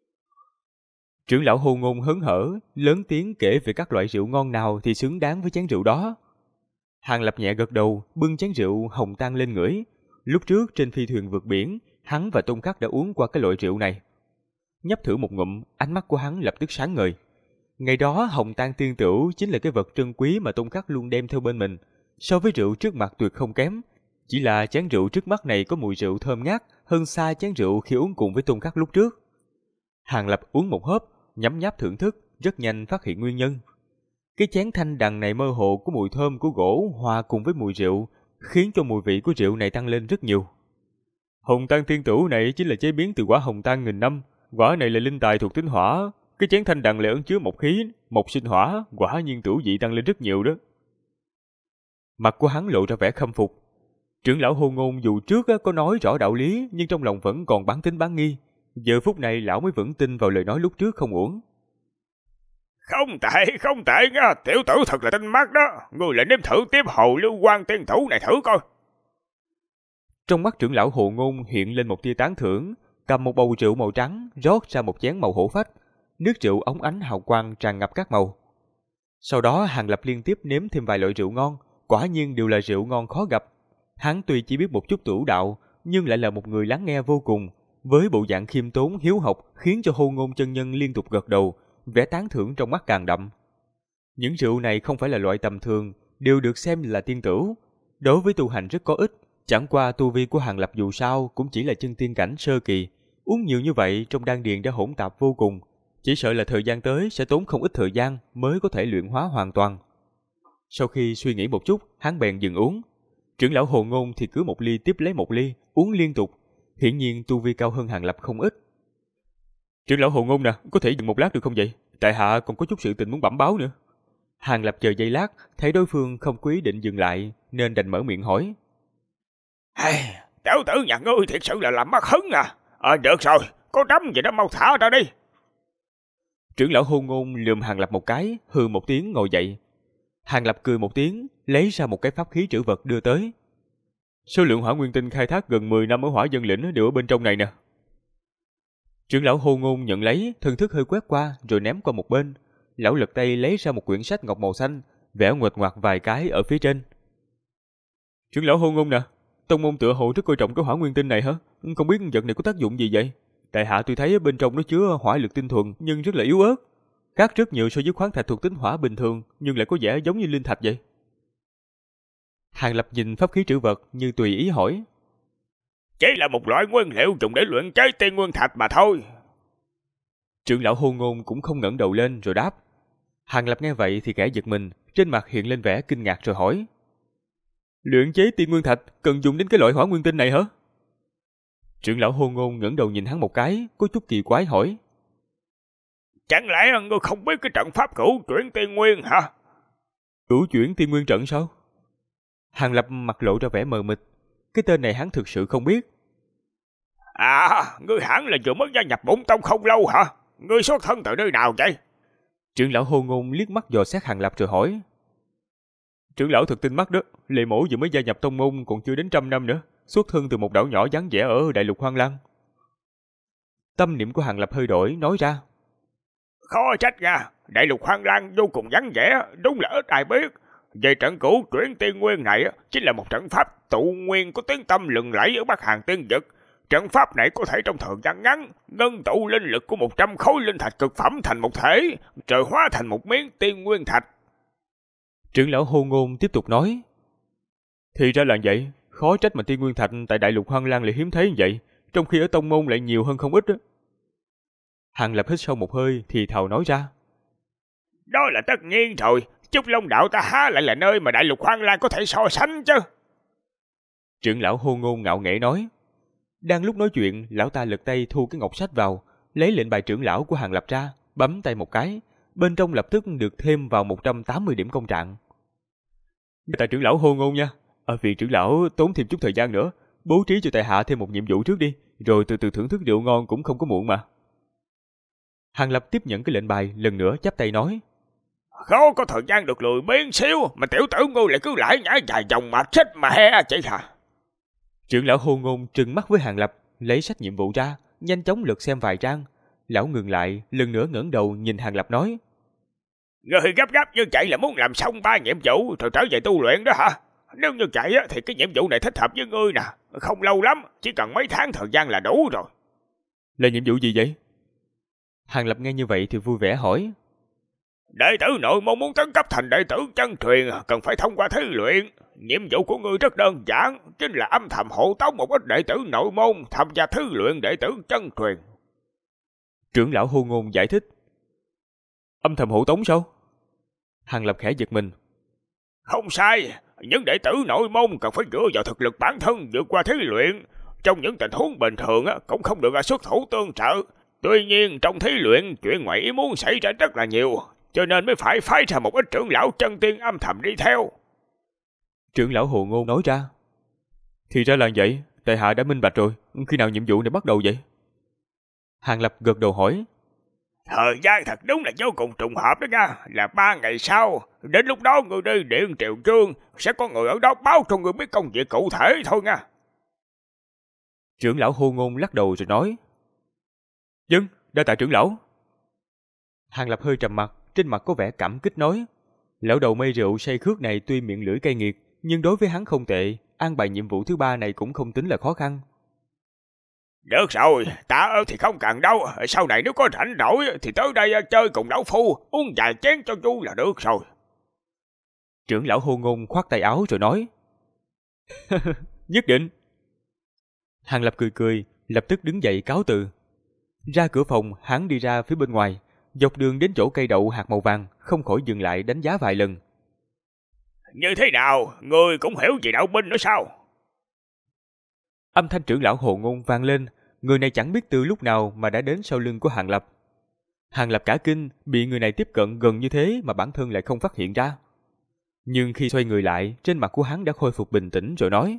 Trưởng lão Hồ Ngôn hớn hở, lớn tiếng kể về các loại rượu ngon nào thì xứng đáng với chén rượu đó. Hàng Lập nhẹ gật đầu, bưng chén rượu hồng tan lên ngửi. Lúc trước trên phi thuyền vượt biển, hắn và Tôn Khắc đã uống qua cái loại rượu này. Nhấp thử một ngụm, ánh mắt của hắn lập tức sáng ngời. Ngày đó hồng tang tiên tửu chính là cái vật trân quý mà Tôn Khắc luôn đem theo bên mình. So với rượu trước mặt tuyệt không kém. Chỉ là chén rượu trước mắt này có mùi rượu thơm ngát hơn xa chén rượu khi uống cùng với Tôn Khắc lúc trước. Hàng Lập uống một hớp, nhấm nháp thưởng thức, rất nhanh phát hiện nguyên nhân. Cái chén thanh đằng này mơ hồ có mùi thơm của gỗ hòa cùng với mùi rượu, khiến cho mùi vị của rượu này tăng lên rất nhiều. Hồng tang tiên tửu này chính là chế biến từ quả hồng tang nghìn năm, quả này là linh tài thuộc tính hỏa. Cái chén thanh đằng lại ẩn chứa mộc khí, mộc sinh hỏa, quả nhiên tửu vị tăng lên rất nhiều đó. Mặt của hắn lộ ra vẻ khâm phục. Trưởng lão Hồ Ngôn dù trước có nói rõ đạo lý, nhưng trong lòng vẫn còn bán tín bán nghi. Giờ phút này lão mới vững tin vào lời nói lúc trước không uổng. Không tệ nha, tiểu tử thật là tinh mắt đó. Ngươi lại nếm thử tiếp hồ lưu quan tiên thủ này thử coi. Trong mắt trưởng lão Hồ Ngôn hiện lên một tia tán thưởng, cầm một bầu rượu màu trắng, rót ra một chén màu hổ phách. Nước rượu óng ánh hào quang tràn ngập các màu. Sau đó Hàng Lập liên tiếp nếm thêm vài loại rượu ngon, quả nhiên đều là rượu ngon khó gặp. Hắn tuy chỉ biết một chút tửu đạo, nhưng lại là một người lắng nghe vô cùng. Với bộ dạng khiêm tốn hiếu học khiến cho Hồ Ngôn chân nhân liên tục gật đầu, vẻ tán thưởng trong mắt càng đậm. Những rượu này không phải là loại tầm thường, đều được xem là tiên tửu. Đối với tu hành rất có ích, chẳng qua tu vi của Hàng Lập dù sao cũng chỉ là chân tiên cảnh sơ kỳ. Uống nhiều như vậy trong đan điền đã hỗn tạp vô cùng. Chỉ sợ là thời gian tới sẽ tốn không ít thời gian mới có thể luyện hóa hoàn toàn. Sau khi suy nghĩ một chút, hắn bèn dừng uống. Trưởng lão Hồ Ngôn thì cứ một ly tiếp lấy một ly, uống liên tục. Hiển nhiên tu vi cao hơn Hàng Lập không ít. Trưởng lão Hồ Ngôn nè, có thể dừng một lát được không vậy? Tại hạ còn có chút sự tình muốn bẩm báo nữa. Hàng Lập chờ giây lát, thấy đối phương không có ý định dừng lại, nên đành mở miệng hỏi. Tiểu tử nhà ngươi thiệt sự là làm mất hứng à? Được rồi, có đấm gì đó mau thả ra đi. Trưởng lão Hồ Ngôn lườm Hàng Lập một cái, hừ một tiếng ngồi dậy. Hàng Lập cười một tiếng, lấy ra một cái pháp khí trữ vật đưa tới. Số lượng hỏa nguyên tinh khai thác gần 10 năm ở Hỏa Dân Lĩnh đều ở bên trong này nè. Trưởng lão Hồ Ngôn nhận lấy, thần thức hơi quét qua rồi ném qua một bên. Lão lật tay lấy ra một quyển sách ngọc màu xanh, vẽ nguệch ngoạc vài cái ở phía trên. Trưởng lão Hồ Ngôn nè, tông môn tựa hồ rất coi trọng cái hỏa nguyên tinh này hả? Không biết vật này có tác dụng gì vậy? Tại hạ tôi thấy bên trong nó chứa hỏa lực tinh thuần nhưng rất là yếu ớt, khác rất nhiều so với khoáng thạch thuộc tính hỏa bình thường, nhưng lại có vẻ giống như linh thạch vậy. Hàng Lập nhìn pháp khí trữ vật như tùy ý hỏi. Chỉ là một loại nguyên liệu dùng để luyện chế tiên nguyên thạch mà thôi. Trưởng lão Hồ Ngôn cũng không ngẩng đầu lên rồi đáp. Hàng Lập nghe vậy thì khẽ giật mình, trên mặt hiện lên vẻ kinh ngạc rồi hỏi. Luyện chế tiên nguyên thạch cần dùng đến cái loại hỏa nguyên tinh này hả? Trưởng lão Hồ Ngôn ngẩng đầu nhìn hắn một cái, có chút kỳ quái hỏi. Chẳng lẽ ngươi không biết cái trận pháp cửu chuyển tiên nguyên hả? Cửu chuyển tiên nguyên trận sao? Hàng Lập mặt lộ ra vẻ mờ mịt, cái tên này hắn thực sự không biết. Ngươi hẳn là vừa mới gia nhập bổn tông không lâu hả? Ngươi xuất thân từ nơi nào vậy? Trưởng lão Hồ Ngôn liếc mắt dò xét Hàng Lập rồi hỏi. Trưởng lão thật tinh mắt đó, Lệ Mổ vừa mới gia nhập tông môn còn chưa đến 100 năm nữa, xuất thân từ một đảo nhỏ vắng vẻ ở đại lục Hoang Lăng. Tâm niệm của Hàng Lập hơi đổi, nói ra. Khó trách nha, đại lục Hoang Lăng vô cùng vắng vẻ, đúng là ít ai biết. Về trận cửu chuyển tiên nguyên này chính là một trận pháp tụ nguyên có tiếng tăm lừng lẫy ở Bắc Hàn tiên vực. Trận pháp này có thể trong thời gian ngắn ngưng tụ linh lực của 100 khối linh thạch cực phẩm thành một thể, rồi hóa thành một miếng tiên nguyên thạch. Trưởng lão Hồ Ngôn tiếp tục nói. Thì ra là vậy, khó trách mà tiên nguyên thạch tại đại lục Hoang Lang lại hiếm thấy như vậy, trong khi ở tông môn lại nhiều hơn không ít đó. Hàng Lập hít sâu một hơi thì thào nói ra. Đó là tất nhiên rồi, Trúc Long đạo ta há lại là nơi mà đại lục Hoang Lang có thể so sánh chứ. Trưởng lão Hồ Ngôn ngạo nghễ nói. Đang lúc nói chuyện, lão ta lật tay thu cái ngọc sách vào, lấy lệnh bài trưởng lão của Hàng Lập ra, bấm tay một cái, bên trong lập tức được thêm vào 180 điểm công trạng. Tại trưởng lão Hồ Ngôn nha, ở viện trưởng lão tốn thêm chút thời gian nữa, bố trí cho tại hạ thêm một nhiệm vụ trước đi, rồi từ từ thưởng thức rượu ngon cũng không có muộn mà. Hàng Lập tiếp nhận cái lệnh bài, lần nữa chắp tay nói. Khó có thời gian được lười biếng xíu, mà tiểu tử ngươi lại cứ lải nhải dài dòng mà xích mà he chị hả? Trưởng lão Hồ Ngôn trừng mắt với Hàng Lập, lấy sách nhiệm vụ ra, nhanh chóng lật xem vài trang. Lão ngừng lại, lần nữa ngẩng đầu nhìn Hàng Lập nói. Người gấp gáp như vậy là muốn làm xong 3 nhiệm vụ rồi trở về tu luyện đó hả? Nếu như vậy thì cái nhiệm vụ này thích hợp với ngươi nè, không lâu lắm, chỉ cần mấy tháng thời gian là đủ rồi. Là nhiệm vụ gì vậy? Hàng Lập nghe như vậy thì vui vẻ hỏi. Đệ tử nội môn muốn tấn cấp thành đệ tử chân truyền cần phải thông qua thí luyện. Nhiệm vụ của ngươi rất đơn giản, chính là âm thầm hộ tống một ít đệ tử nội môn tham gia thí luyện đệ tử chân truyền. Trưởng lão Hô Ngôn giải thích. Âm thầm hộ tống sao? Hàng Lập khẽ giật mình. Không sai, những đệ tử nội môn cần phải dựa vào thực lực bản thân vượt qua thí luyện. Trong những tình huống bình thường cũng không được xuất thủ tương trợ. Tuy nhiên trong thí luyện chuyện ngoại ý muốn xảy ra rất là nhiều, cho nên mới phải phái ra một ít trưởng lão chân tiên âm thầm đi theo. Trưởng lão Hồ Ngôn nói ra. Thì ra là vậy, tại hạ đã minh bạch rồi, khi nào nhiệm vụ này bắt đầu vậy? Hàng Lập gật đầu hỏi. Thời gian thật đúng là vô cùng trùng hợp đó nha, là 3 ngày sau. Đến lúc đó người đi Điện Triều Trương, sẽ có người ở đó báo cho người biết công việc cụ thể thôi nha. Trưởng lão Hồ Ngôn lắc đầu rồi nói. Vâng, đa tạ trưởng lão. Hàng Lập hơi trầm mặt, trên mặt có vẻ cảm kích nói. Lão đầu mây rượu say khước này tuy miệng lưỡi cay nghiệt, nhưng đối với hắn không tệ, an bài nhiệm vụ thứ 3 này cũng không tính là khó khăn. Được rồi, tạ ơn thì không cần đâu, sau này nếu có rảnh rỗi thì tới đây chơi cùng lão phu, uống vài chén cho vui là được rồi. Trưởng lão Hồ Ngôn khoát tay áo rồi nói. Nhất định. Hàng Lập cười cười, lập tức đứng dậy cáo từ. Ra cửa phòng, hắn đi ra phía bên ngoài, dọc đường đến chỗ cây đậu hạt màu vàng, không khỏi dừng lại đánh giá vài lần. Như thế nào, ngươi cũng hiểu về đạo binh nữa sao? Âm thanh trưởng lão Hồ Ngôn vang lên, người này chẳng biết từ lúc nào mà đã đến sau lưng của Hàng Lập. Hàng Lập cả kinh, bị người này tiếp cận gần như thế mà bản thân lại không phát hiện ra. Nhưng khi xoay người lại, trên mặt của hắn đã khôi phục bình tĩnh rồi nói.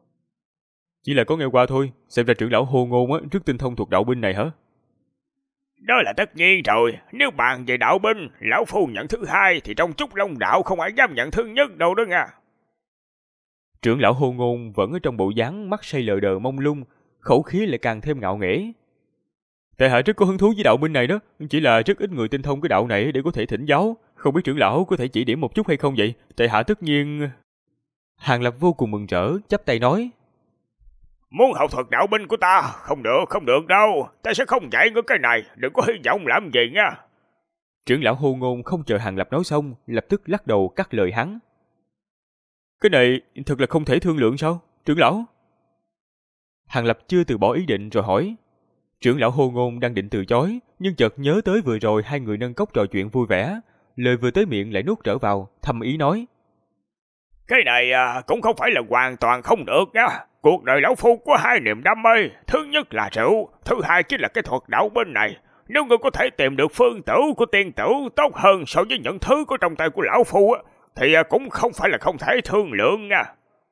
Chỉ là có nghe qua thôi, xem ra trưởng lão Hồ Ngôn rất tinh thông thuộc đạo binh này hả? Đó là tất nhiên rồi, nếu bàn về đạo binh, lão phu nhận thứ 2 thì trong Trúc Long đạo không ai dám nhận thứ nhất đâu đó nha. Trưởng lão Hồ Ngôn vẫn ở trong bộ dáng mắt say lờ đờ mông lung, khẩu khí lại càng thêm ngạo nghễ. Tại hạ rất có hứng thú với đạo binh này đó, chỉ là rất ít người tinh thông cái đạo này để có thể thỉnh giáo, không biết trưởng lão có thể chỉ điểm một chút hay không vậy? Tại hạ tất nhiên... Hàng Lập vô cùng mừng rỡ, chắp tay nói. Muốn học thuật đạo binh của ta, không được đâu, ta sẽ không dạy ngươi cái này, đừng có hy vọng làm gì nha. Trưởng lão Hồ Ngôn không chờ Hàng Lập nói xong, lập tức lắc đầu cắt lời hắn. Cái này thật là không thể thương lượng sao, trưởng lão? Hàng Lập chưa từ bỏ ý định rồi hỏi. Trưởng lão Hồ Ngôn đang định từ chối, nhưng chợt nhớ tới vừa rồi hai người nâng cốc trò chuyện vui vẻ, lời vừa tới miệng lại nuốt trở vào, thầm ý nói. Cái này cũng không phải là hoàn toàn không được nha. Cuộc đời lão phu có 2 niềm đam mê, thứ nhất là rượu, thứ hai chính là cái thuật đạo binh này. Nếu ngươi có thể tìm được phương tử của tiên tử tốt hơn so với những thứ có trong tay của lão phu thì cũng không phải là không thể thương lượng nha.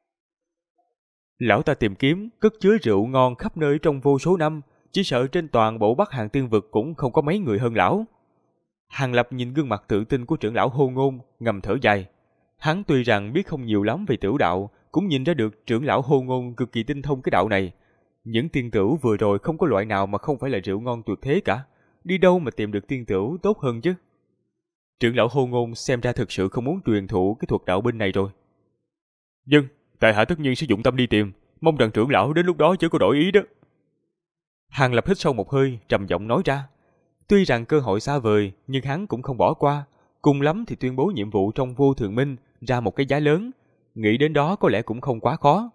Lão ta tìm kiếm, cất chứa rượu ngon khắp nơi trong vô số năm, chỉ sợ trên toàn bộ Bắc Hàng Tiên Vực cũng không có mấy người hơn lão. Hàng Lập nhìn gương mặt tự tin của trưởng lão Hồ Ngôn, ngầm thở dài. Hắn tuy rằng biết không nhiều lắm về tiểu đạo, cũng nhìn ra được trưởng lão Hồ Ngôn cực kỳ tinh thông cái đạo này. Những tiên tửu vừa rồi không có loại nào mà không phải là rượu ngon tuyệt thế cả. Đi đâu mà tìm được tiên tửu tốt hơn chứ? Trưởng lão Hồ Ngôn xem ra thực sự không muốn truyền thụ cái thuật đạo binh này rồi. Vâng, tại hạ tất nhiên sẽ dụng tâm đi tìm, mong rằng trưởng lão đến lúc đó chớ có đổi ý đó. Hàng Lập hít sâu một hơi, trầm giọng nói ra. Tuy rằng cơ hội xa vời, nhưng hắn cũng không bỏ qua. Cùng lắm thì tuyên bố nhiệm vụ trong Vô Thường Minh, ra một cái giá lớn. Nghĩ đến đó có lẽ cũng không quá khó.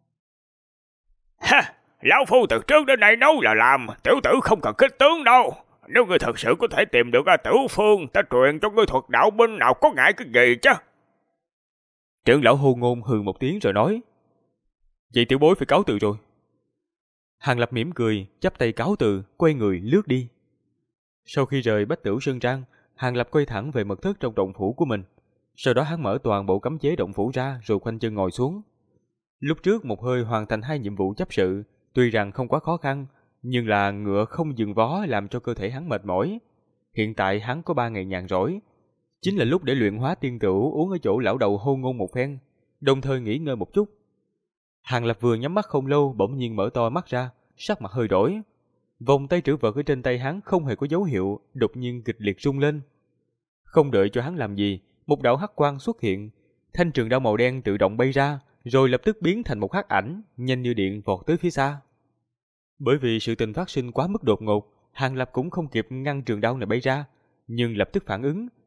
Ha! Lão phu từ trước đến nay nấu là làm, tiểu tử không cần kích tướng đâu. Nếu ngươi thật sự có thể tìm được tử phương, ta truyền cho ngươi thuật đạo binh nào có ngại cái gì chứ. Trưởng lão Hồ Ngôn hừ một tiếng rồi nói. Vậy tiểu bối phải cáo từ rồi. Hàng Lập mỉm cười, chắp tay cáo từ, quay người lướt đi. Sau khi rời Bách Tửu Sơn Trang, Hàng Lập quay thẳng về mật thất trong động phủ của mình. Sau đó hắn mở toàn bộ cấm chế động phủ ra rồi khoanh chân ngồi xuống. Lúc trước một hơi hoàn thành 2 nhiệm vụ chấp sự, tuy rằng không quá khó khăn, nhưng là ngựa không dừng vó làm cho cơ thể hắn mệt mỏi. Hiện tại hắn có 3 ngày nhàn rỗi, chính là lúc để luyện hóa tiên tửu uống ở chỗ lão đầu Hô Ngôn một phen, đồng thời nghỉ ngơi một chút. Hàng Lập vừa nhắm mắt không lâu bỗng nhiên mở to mắt ra, sắc mặt hơi đổi. Vòng tay trữ vật ở trên tay hắn không hề có dấu hiệu, đột nhiên kịch liệt rung lên. Không đợi cho hắn làm gì, một đạo hắc quang xuất hiện, thanh trường đao màu đen tự động bay ra, rồi lập tức biến thành một hắc ảnh, nhanh như điện vọt tới phía xa. Bởi vì sự tình phát sinh quá mức đột ngột, Hàng Lập cũng không kịp ngăn trường đao này bay ra, nhưng lập tức phản ứng,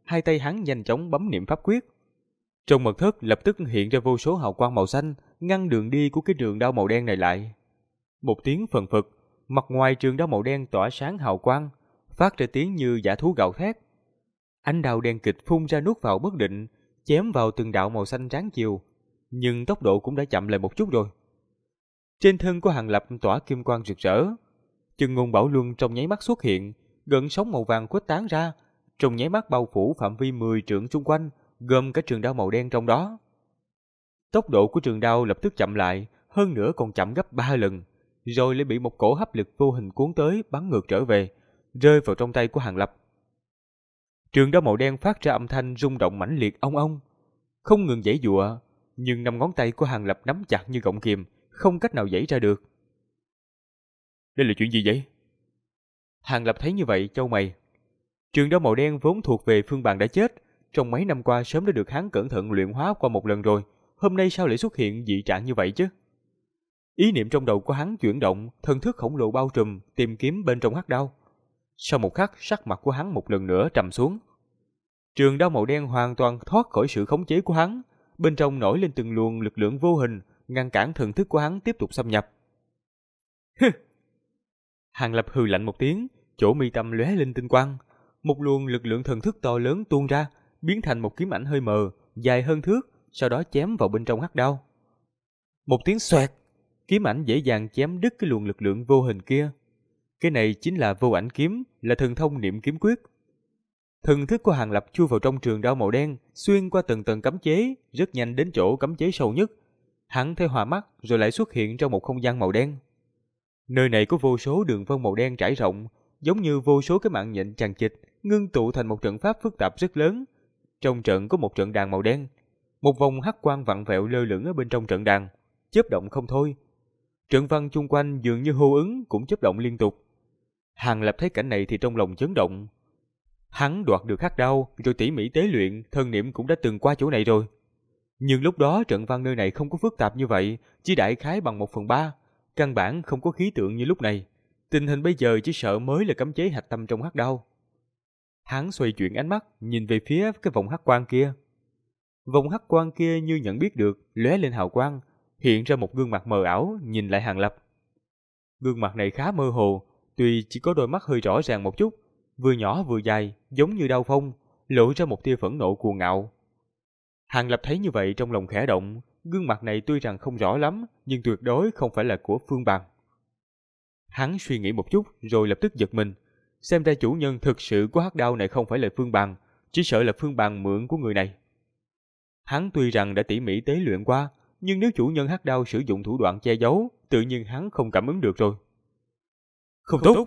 hai tay hắn nhanh chóng bấm niệm pháp quyết. Trong mật thất lập tức hiện ra vô số hào quang màu xanh, ngăn đường đi của cái trường đao màu đen này lại. Một tiếng phần phật, mặt ngoài trường đao màu đen tỏa sáng hào quang, phát ra tiếng như dã thú gào thét. Ánh đao đen kịch phun ra nuốt vào bất định, chém vào từng đạo màu xanh ráng chiều, nhưng tốc độ cũng đã chậm lại một chút rồi. Trên thân của Hàng Lập tỏa kim quang rực rỡ, Chân Ngôn Bảo Luân trong nháy mắt xuất hiện, gợn sóng màu vàng khuếch tán ra, trong nháy mắt bao phủ phạm vi 10 trượng xung quanh, gồm cả trường đao màu đen trong đó. Tốc độ của trường đao lập tức chậm lại, hơn nữa còn chậm gấp 3 lần, rồi lại bị một cổ hấp lực vô hình cuốn tới bắn ngược trở về, rơi vào trong tay của Hàng Lập. Trường đao màu đen phát ra âm thanh rung động mãnh liệt ong ong, không ngừng giãy giụa, nhưng 5 ngón tay của Hàng Lập nắm chặt như gọng kìm, không cách nào giãy ra được. Đây là chuyện gì vậy? Hàng Lập thấy như vậy chau mày. Trường đao màu đen vốn thuộc về Phương Bàn đã chết, trong mấy năm qua sớm đã được hắn cẩn thận luyện hóa qua một lần rồi, hôm nay sao lại xuất hiện dị trạng như vậy chứ? Ý niệm trong đầu của hắn chuyển động, thần thức khổng lồ bao trùm, tìm kiếm bên trong hắc đao. Sau một khắc, sắc mặt của hắn một lần nữa trầm xuống. Trường đao màu đen hoàn toàn thoát khỏi sự khống chế của hắn, bên trong nổi lên từng luồng lực lượng vô hình, ngăn cản thần thức của hắn tiếp tục xâm nhập. Hừ! Hàng Lập hừ lạnh một tiếng, chỗ mi tâm lóe lên tinh quang, một luồng lực lượng thần thức to lớn tuôn ra, biến thành một kiếm ảnh hơi mờ, dài hơn thước, sau đó chém vào bên trong hắc đao. Một tiếng xoẹt, kiếm ảnh dễ dàng chém đứt cái luồng lực lượng vô hình kia. Cái này chính là vô ảnh kiếm, là thần thông niệm kiếm quyết. Thần thức của Hàng Lập chui vào trong trường đao màu đen, xuyên qua từng tầng cấm chế, rất nhanh đến chỗ cấm chế sâu nhất. Hắn theo hòa mắt rồi lại xuất hiện trong một không gian màu đen. Nơi này có vô số đường vân màu đen trải rộng, giống như vô số cái mạng nhện chằng chịt, ngưng tụ thành một trận pháp phức tạp rất lớn. Trong trận có một trận đàn màu đen, một vòng hắc quang vặn vẹo lơ lửng ở bên trong trận đàn, chớp động không thôi. Trận văn chung quanh dường như hô ứng cũng chớp động liên tục. Hàng Lập thấy cảnh này thì trong lòng chấn động. Hắn đoạt được hắc đao rồi tỉ mỉ tế luyện, thần niệm cũng đã từng qua chỗ này rồi. Nhưng lúc đó trận văn nơi này không có phức tạp như vậy, chỉ đại khái bằng 1/3, căn bản không có khí tượng như lúc này. Tình hình bây giờ chỉ sợ mới là cấm chế hạch tâm trong hắc đao. Hắn xoay chuyển ánh mắt, nhìn về phía cái vòng hắc quang kia. Vòng hắc quang kia như nhận biết được, lóe lên hào quang, hiện ra một gương mặt mờ ảo nhìn lại Hàng Lập. Gương mặt này khá mơ hồ, tuy chỉ có đôi mắt hơi rõ ràng một chút, vừa nhỏ vừa dài, giống như đao phong, lộ ra một tia phẫn nộ cuồng ngạo. Hàng Lập thấy như vậy trong lòng khẽ động, gương mặt này tuy rằng không rõ lắm, nhưng tuyệt đối không phải là của Phương Bàn. Hắn suy nghĩ một chút rồi lập tức giật mình, xem ra chủ nhân thực sự của hắc đao này không phải là Phương Bàn, chỉ sợ là Phương Bàn mượn của người này. Hắn tuy rằng đã tỉ mỉ tế luyện qua, nhưng nếu chủ nhân hắc đao sử dụng thủ đoạn che giấu, tự nhiên hắn không cảm ứng được rồi. Không tốt.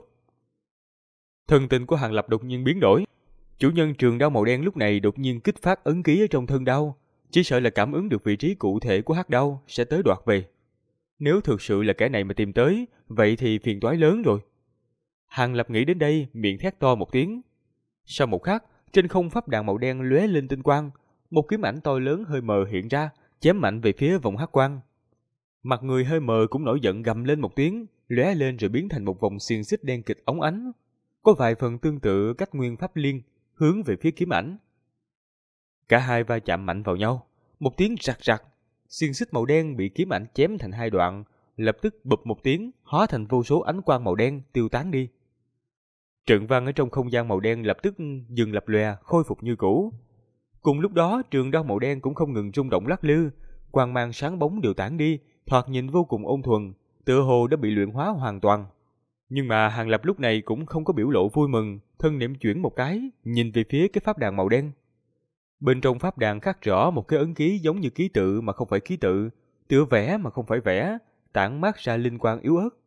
Thần tình của Hàng Lập đột nhiên biến đổi. Chủ nhân trường đao màu đen lúc này đột nhiên kích phát ấn ký ở trong thân đao, chỉ sợ là cảm ứng được vị trí cụ thể của hắc đao sẽ tới đoạt về. Nếu thực sự là kẻ này mà tìm tới, vậy thì phiền toái lớn rồi. Hàng Lập nghĩ đến đây, miệng thét to một tiếng. Sau một khắc, trên không pháp đàn màu đen lóe lên tinh quang, một kiếm ảnh to lớn hơi mờ hiện ra, chém mạnh về phía vòng hắc quang. Mặt người hơi mờ cũng nổi giận gầm lên một tiếng, lóe lên rồi biến thành một vòng xiềng xích đen kịch óng ánh, có vài phần tương tự cách nguyên pháp liên, hướng về phía kiếm ảnh. Cả hai va chạm mạnh vào nhau, một tiếng rạc rạc, xiềng xích màu đen bị kiếm ảnh chém thành hai đoạn, lập tức bụp một tiếng, hóa thành vô số ánh quang màu đen tiêu tán đi. Trận văn ở trong không gian màu đen lập tức dừng lập lòe, khôi phục như cũ. Cùng lúc đó, trường đao màu đen cũng không ngừng rung động lắc lư, quang mang sáng bóng đều tản đi, thoạt nhìn vô cùng ôn thuần, tựa hồ đã bị luyện hóa hoàn toàn. Nhưng mà Hàng Lập lúc này cũng không có biểu lộ vui mừng, thân niệm chuyển một cái, nhìn về phía cái pháp đàn màu đen. Bên trong pháp đàn khắc rõ một cái ấn ký giống như ký tự mà không phải ký tự, tựa vẽ mà không phải vẽ, tản mát ra linh quang yếu ớt.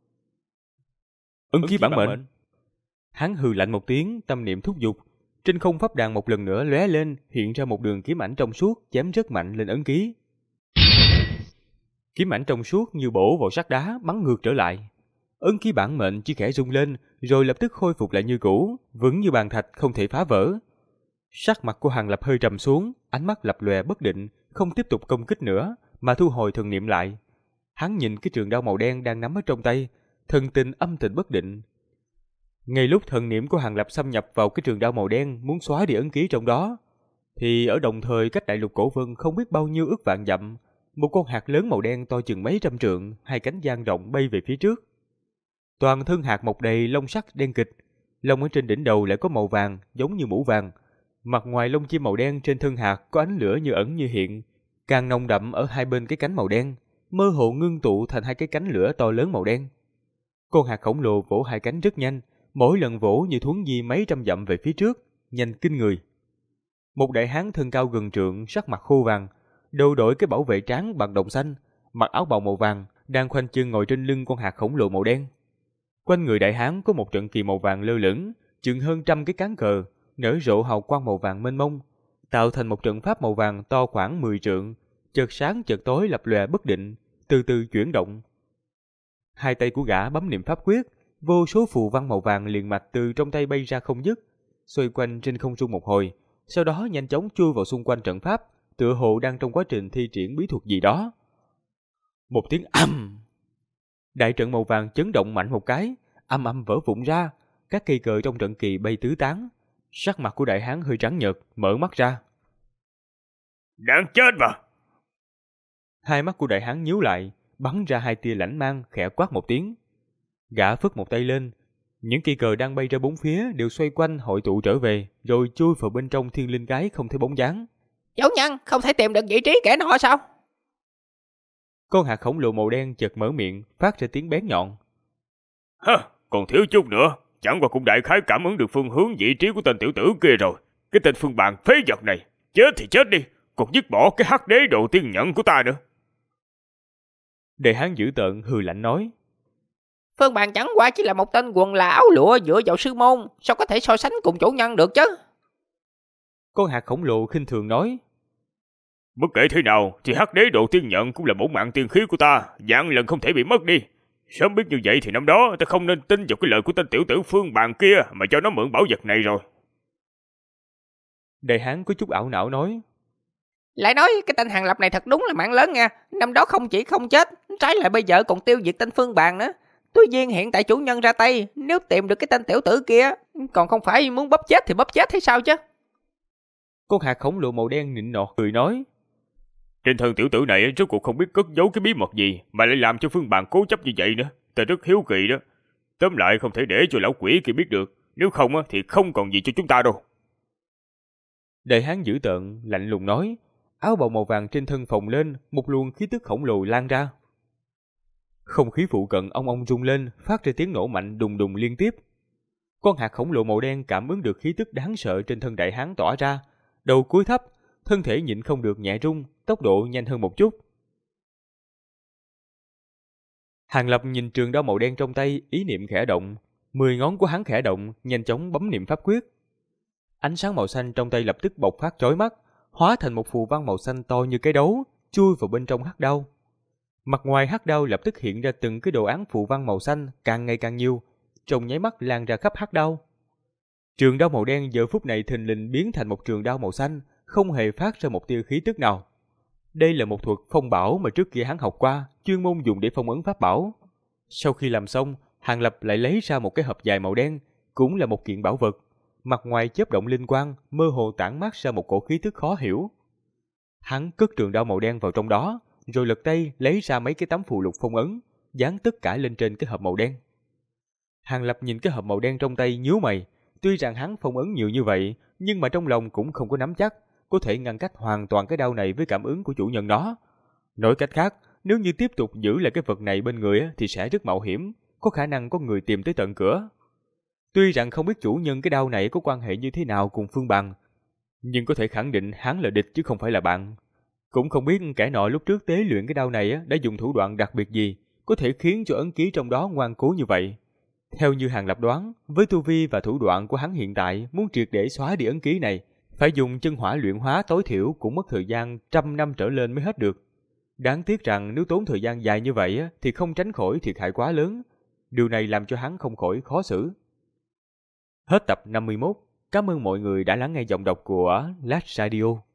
Ấn ký bản mệnh. Hắn hừ lạnh một tiếng, tâm niệm thúc giục, trên không pháp đàn một lần nữa lóe lên, hiện ra một đường kiếm ảnh trong suốt chém rất mạnh lên ấn ký. Kiếm ảnh trong suốt như bổ vào sắt đá bắn ngược trở lại. Ấn ký bản mệnh chỉ khẽ rung lên, rồi lập tức khôi phục lại như cũ, vững như bàn thạch không thể phá vỡ. Sắc mặt của Hàng Lập hơi trầm xuống, ánh mắt lập lòe bất định, không tiếp tục công kích nữa, mà thu hồi thần niệm lại. Hắn nhìn cái trường đao màu đen đang nắm ở trong tay, thần tình âm tình bất định. Ngay lúc thần niệm của Hàng Lập xâm nhập vào cái trường đao màu đen muốn xóa đi ấn ký trong đó, thì ở đồng thời cách đại lục cổ vân không biết bao nhiêu ức vạn dặm, một con hạt lớn màu đen to chừng mấy trăm trượng, hai cánh dang rộng bay về phía trước. Toàn thân hạt mọc đầy lông sắc đen kịt, lông ở trên đỉnh đầu lại có màu vàng giống như mũ vàng. Mặt ngoài lông chim màu đen trên thân hạt có ánh lửa như ẩn như hiện, càng nồng đậm ở hai bên cái cánh màu đen, mơ hồ ngưng tụ thành hai cái cánh lửa to lớn màu đen. Con hạt khổng lồ vỗ hai cánh rất nhanh, mỗi lần vỗ như thuấn di mấy trăm dặm về phía trước, nhanh kinh người. Một đại hán thân cao gần trượng, sắc mặt khô vàng, đầu đội cái bảo vệ trán bằng đồng xanh, mặc áo bào màu vàng, đang khoanh chân ngồi trên lưng con hạt khổng lồ màu đen. Quanh người đại hán có một trận kỳ màu vàng lơ lửng, chừng hơn trăm cái cán cờ, nở rộ hào quang màu vàng mênh mông, tạo thành một trận pháp màu vàng to khoảng 10 trượng, chợt sáng chợt tối lập lòe bất định, từ từ chuyển động. Hai tay của gã bấm niệm pháp quyết, vô số phù văn màu vàng liền mạch từ trong tay bay ra không dứt, xoay quanh trên không trung một hồi, sau đó nhanh chóng chui vào xung quanh trận pháp, tựa hồ đang trong quá trình thi triển bí thuật gì đó. Một tiếng ầm, đại trận màu vàng chấn động mạnh một cái, âm âm vỡ vụn ra, các cây cờ trong trận kỳ bay tứ tán. Sắc mặt của đại hán hơi trắng nhợt, mở mắt ra. Đáng chết mà! Hai mắt của đại hán nhíu lại, bắn ra hai tia lãnh mang, khẽ quát một tiếng. Gã phất một tay lên, những cây cờ đang bay ra bốn phía đều xoay quanh hội tụ trở về, rồi chui vào bên trong thiên linh cái không thấy bóng dáng. Chủ nhân, không thể tìm được vị trí kẻ nọ sao? Con hạt khổng lồ màu đen chợt mở miệng, phát ra tiếng bén nhọn. Còn thiếu chút nữa, chẳng qua cũng đại khái cảm ứng được phương hướng vị trí của tên tiểu tử kia rồi. Cái tên Phương Bàn phế vật này, chết thì chết đi, còn dứt bỏ cái hắc đế độ tiên nhận của ta nữa. Đại hán dữ tợn hừ lạnh nói. Phương Bàn chẳng qua chỉ là một tên quần là áo lụa dựa vào sư môn, sao có thể so sánh cùng chủ nhân được chứ? Con hạt khổng lồ khinh thường nói. Bất kể thế nào thì hắc đế độ tiên nhận cũng là bổn mạng tiên khí của ta, vạn lần không thể bị mất đi. Sớm biết như vậy thì năm đó ta không nên tin vào cái lời của tên tiểu tử Phương Bàn kia mà cho nó mượn bảo vật này rồi. Đại hán có chút ảo não nói. Lại nói cái tên Hàng Lập này thật đúng là mạng lớn nha. Năm đó không chỉ không chết, trái lại bây giờ còn tiêu diệt tên Phương Bàn nữa. Tuy nhiên hiện tại chủ nhân ra tay, nếu tìm được cái tên tiểu tử kia, còn không phải muốn bóp chết thì bóp chết hay sao chứ? Con hạt khổng lồ màu đen nịnh nọt cười nói. Trên thân tiểu tử này rốt cuộc không biết cất giấu cái bí mật gì mà lại làm cho Phương Bàn cố chấp như vậy nữa. Ta rất hiếu kỳ đó. Tóm lại không thể để cho lão quỷ kia biết được, nếu không thì không còn gì cho chúng ta đâu. Đại hán dữ tợn lạnh lùng nói, áo bào màu vàng trên thân phồng lên, một luồng khí tức khổng lồ lan ra. Không khí phụ cận ong ong rung lên, phát ra tiếng nổ mạnh đùng đùng liên tiếp. Con hạt khổng lồ màu đen cảm ứng được khí tức đáng sợ trên thân đại hán tỏa ra, đầu cúi thấp, thân thể nhịn không được nhẹ rung, tốc độ nhanh hơn một chút. Hàng Lập nhìn trường đao màu đen trong tay, ý niệm khẽ động, 10 ngón của hắn khẽ động, nhanh chóng bấm niệm pháp quyết. Ánh sáng màu xanh trong tay lập tức bộc phát chói mắt, hóa thành một phù văn màu xanh to như cái đấu, chui vào bên trong hắc đao. Mặt ngoài hắc đao lập tức hiện ra từng cái đồ án phù văn màu xanh càng ngày càng nhiều, trong nháy mắt lan ra khắp hắc đao. Trường đao màu đen giờ phút này thình lình biến thành một trường đao màu xanh, không hề phát ra một tia khí tức nào. Đây là một thuật phong bảo mà trước kia hắn học qua, chuyên môn dùng để phong ấn pháp bảo. Sau khi làm xong, Hàng Lập lại lấy ra một cái hộp dài màu đen, cũng là một kiện bảo vật. Mặt ngoài chớp động linh quang, mơ hồ tản mát ra một cổ khí tức khó hiểu. Hắn cất trường đao màu đen vào trong đó, rồi lật tay lấy ra mấy cái tấm phù lục phong ấn, dán tất cả lên trên cái hộp màu đen. Hàng Lập nhìn cái hộp màu đen trong tay nhíu mày, tuy rằng hắn phong ấn nhiều như vậy, nhưng mà trong lòng cũng không có nắm chắc có thể ngăn cách hoàn toàn cái đao này với cảm ứng của chủ nhân nó. Nói cách khác, nếu như tiếp tục giữ lại cái vật này bên người thì sẽ rất mạo hiểm, có khả năng có người tìm tới tận cửa. Tuy rằng không biết chủ nhân cái đao này có quan hệ như thế nào cùng Phương Bằng, nhưng có thể khẳng định hắn là địch chứ không phải là bạn. Cũng không biết kẻ nọ lúc trước tế luyện cái đao này đã dùng thủ đoạn đặc biệt gì, có thể khiến cho ấn ký trong đó ngoan cố như vậy. Theo như Hàng Lập đoán, với tu vi và thủ đoạn của hắn hiện tại, muốn triệt để xóa đi ấn ký này, phải dùng chân hỏa luyện hóa tối thiểu cũng mất thời gian 100 năm trở lên mới hết được. Đáng tiếc rằng nếu tốn thời gian dài như vậy thì không tránh khỏi thiệt hại quá lớn. Điều này làm cho hắn không khỏi khó xử. Hết tập 51. Cảm ơn mọi người đã lắng nghe giọng đọc của Last Radio.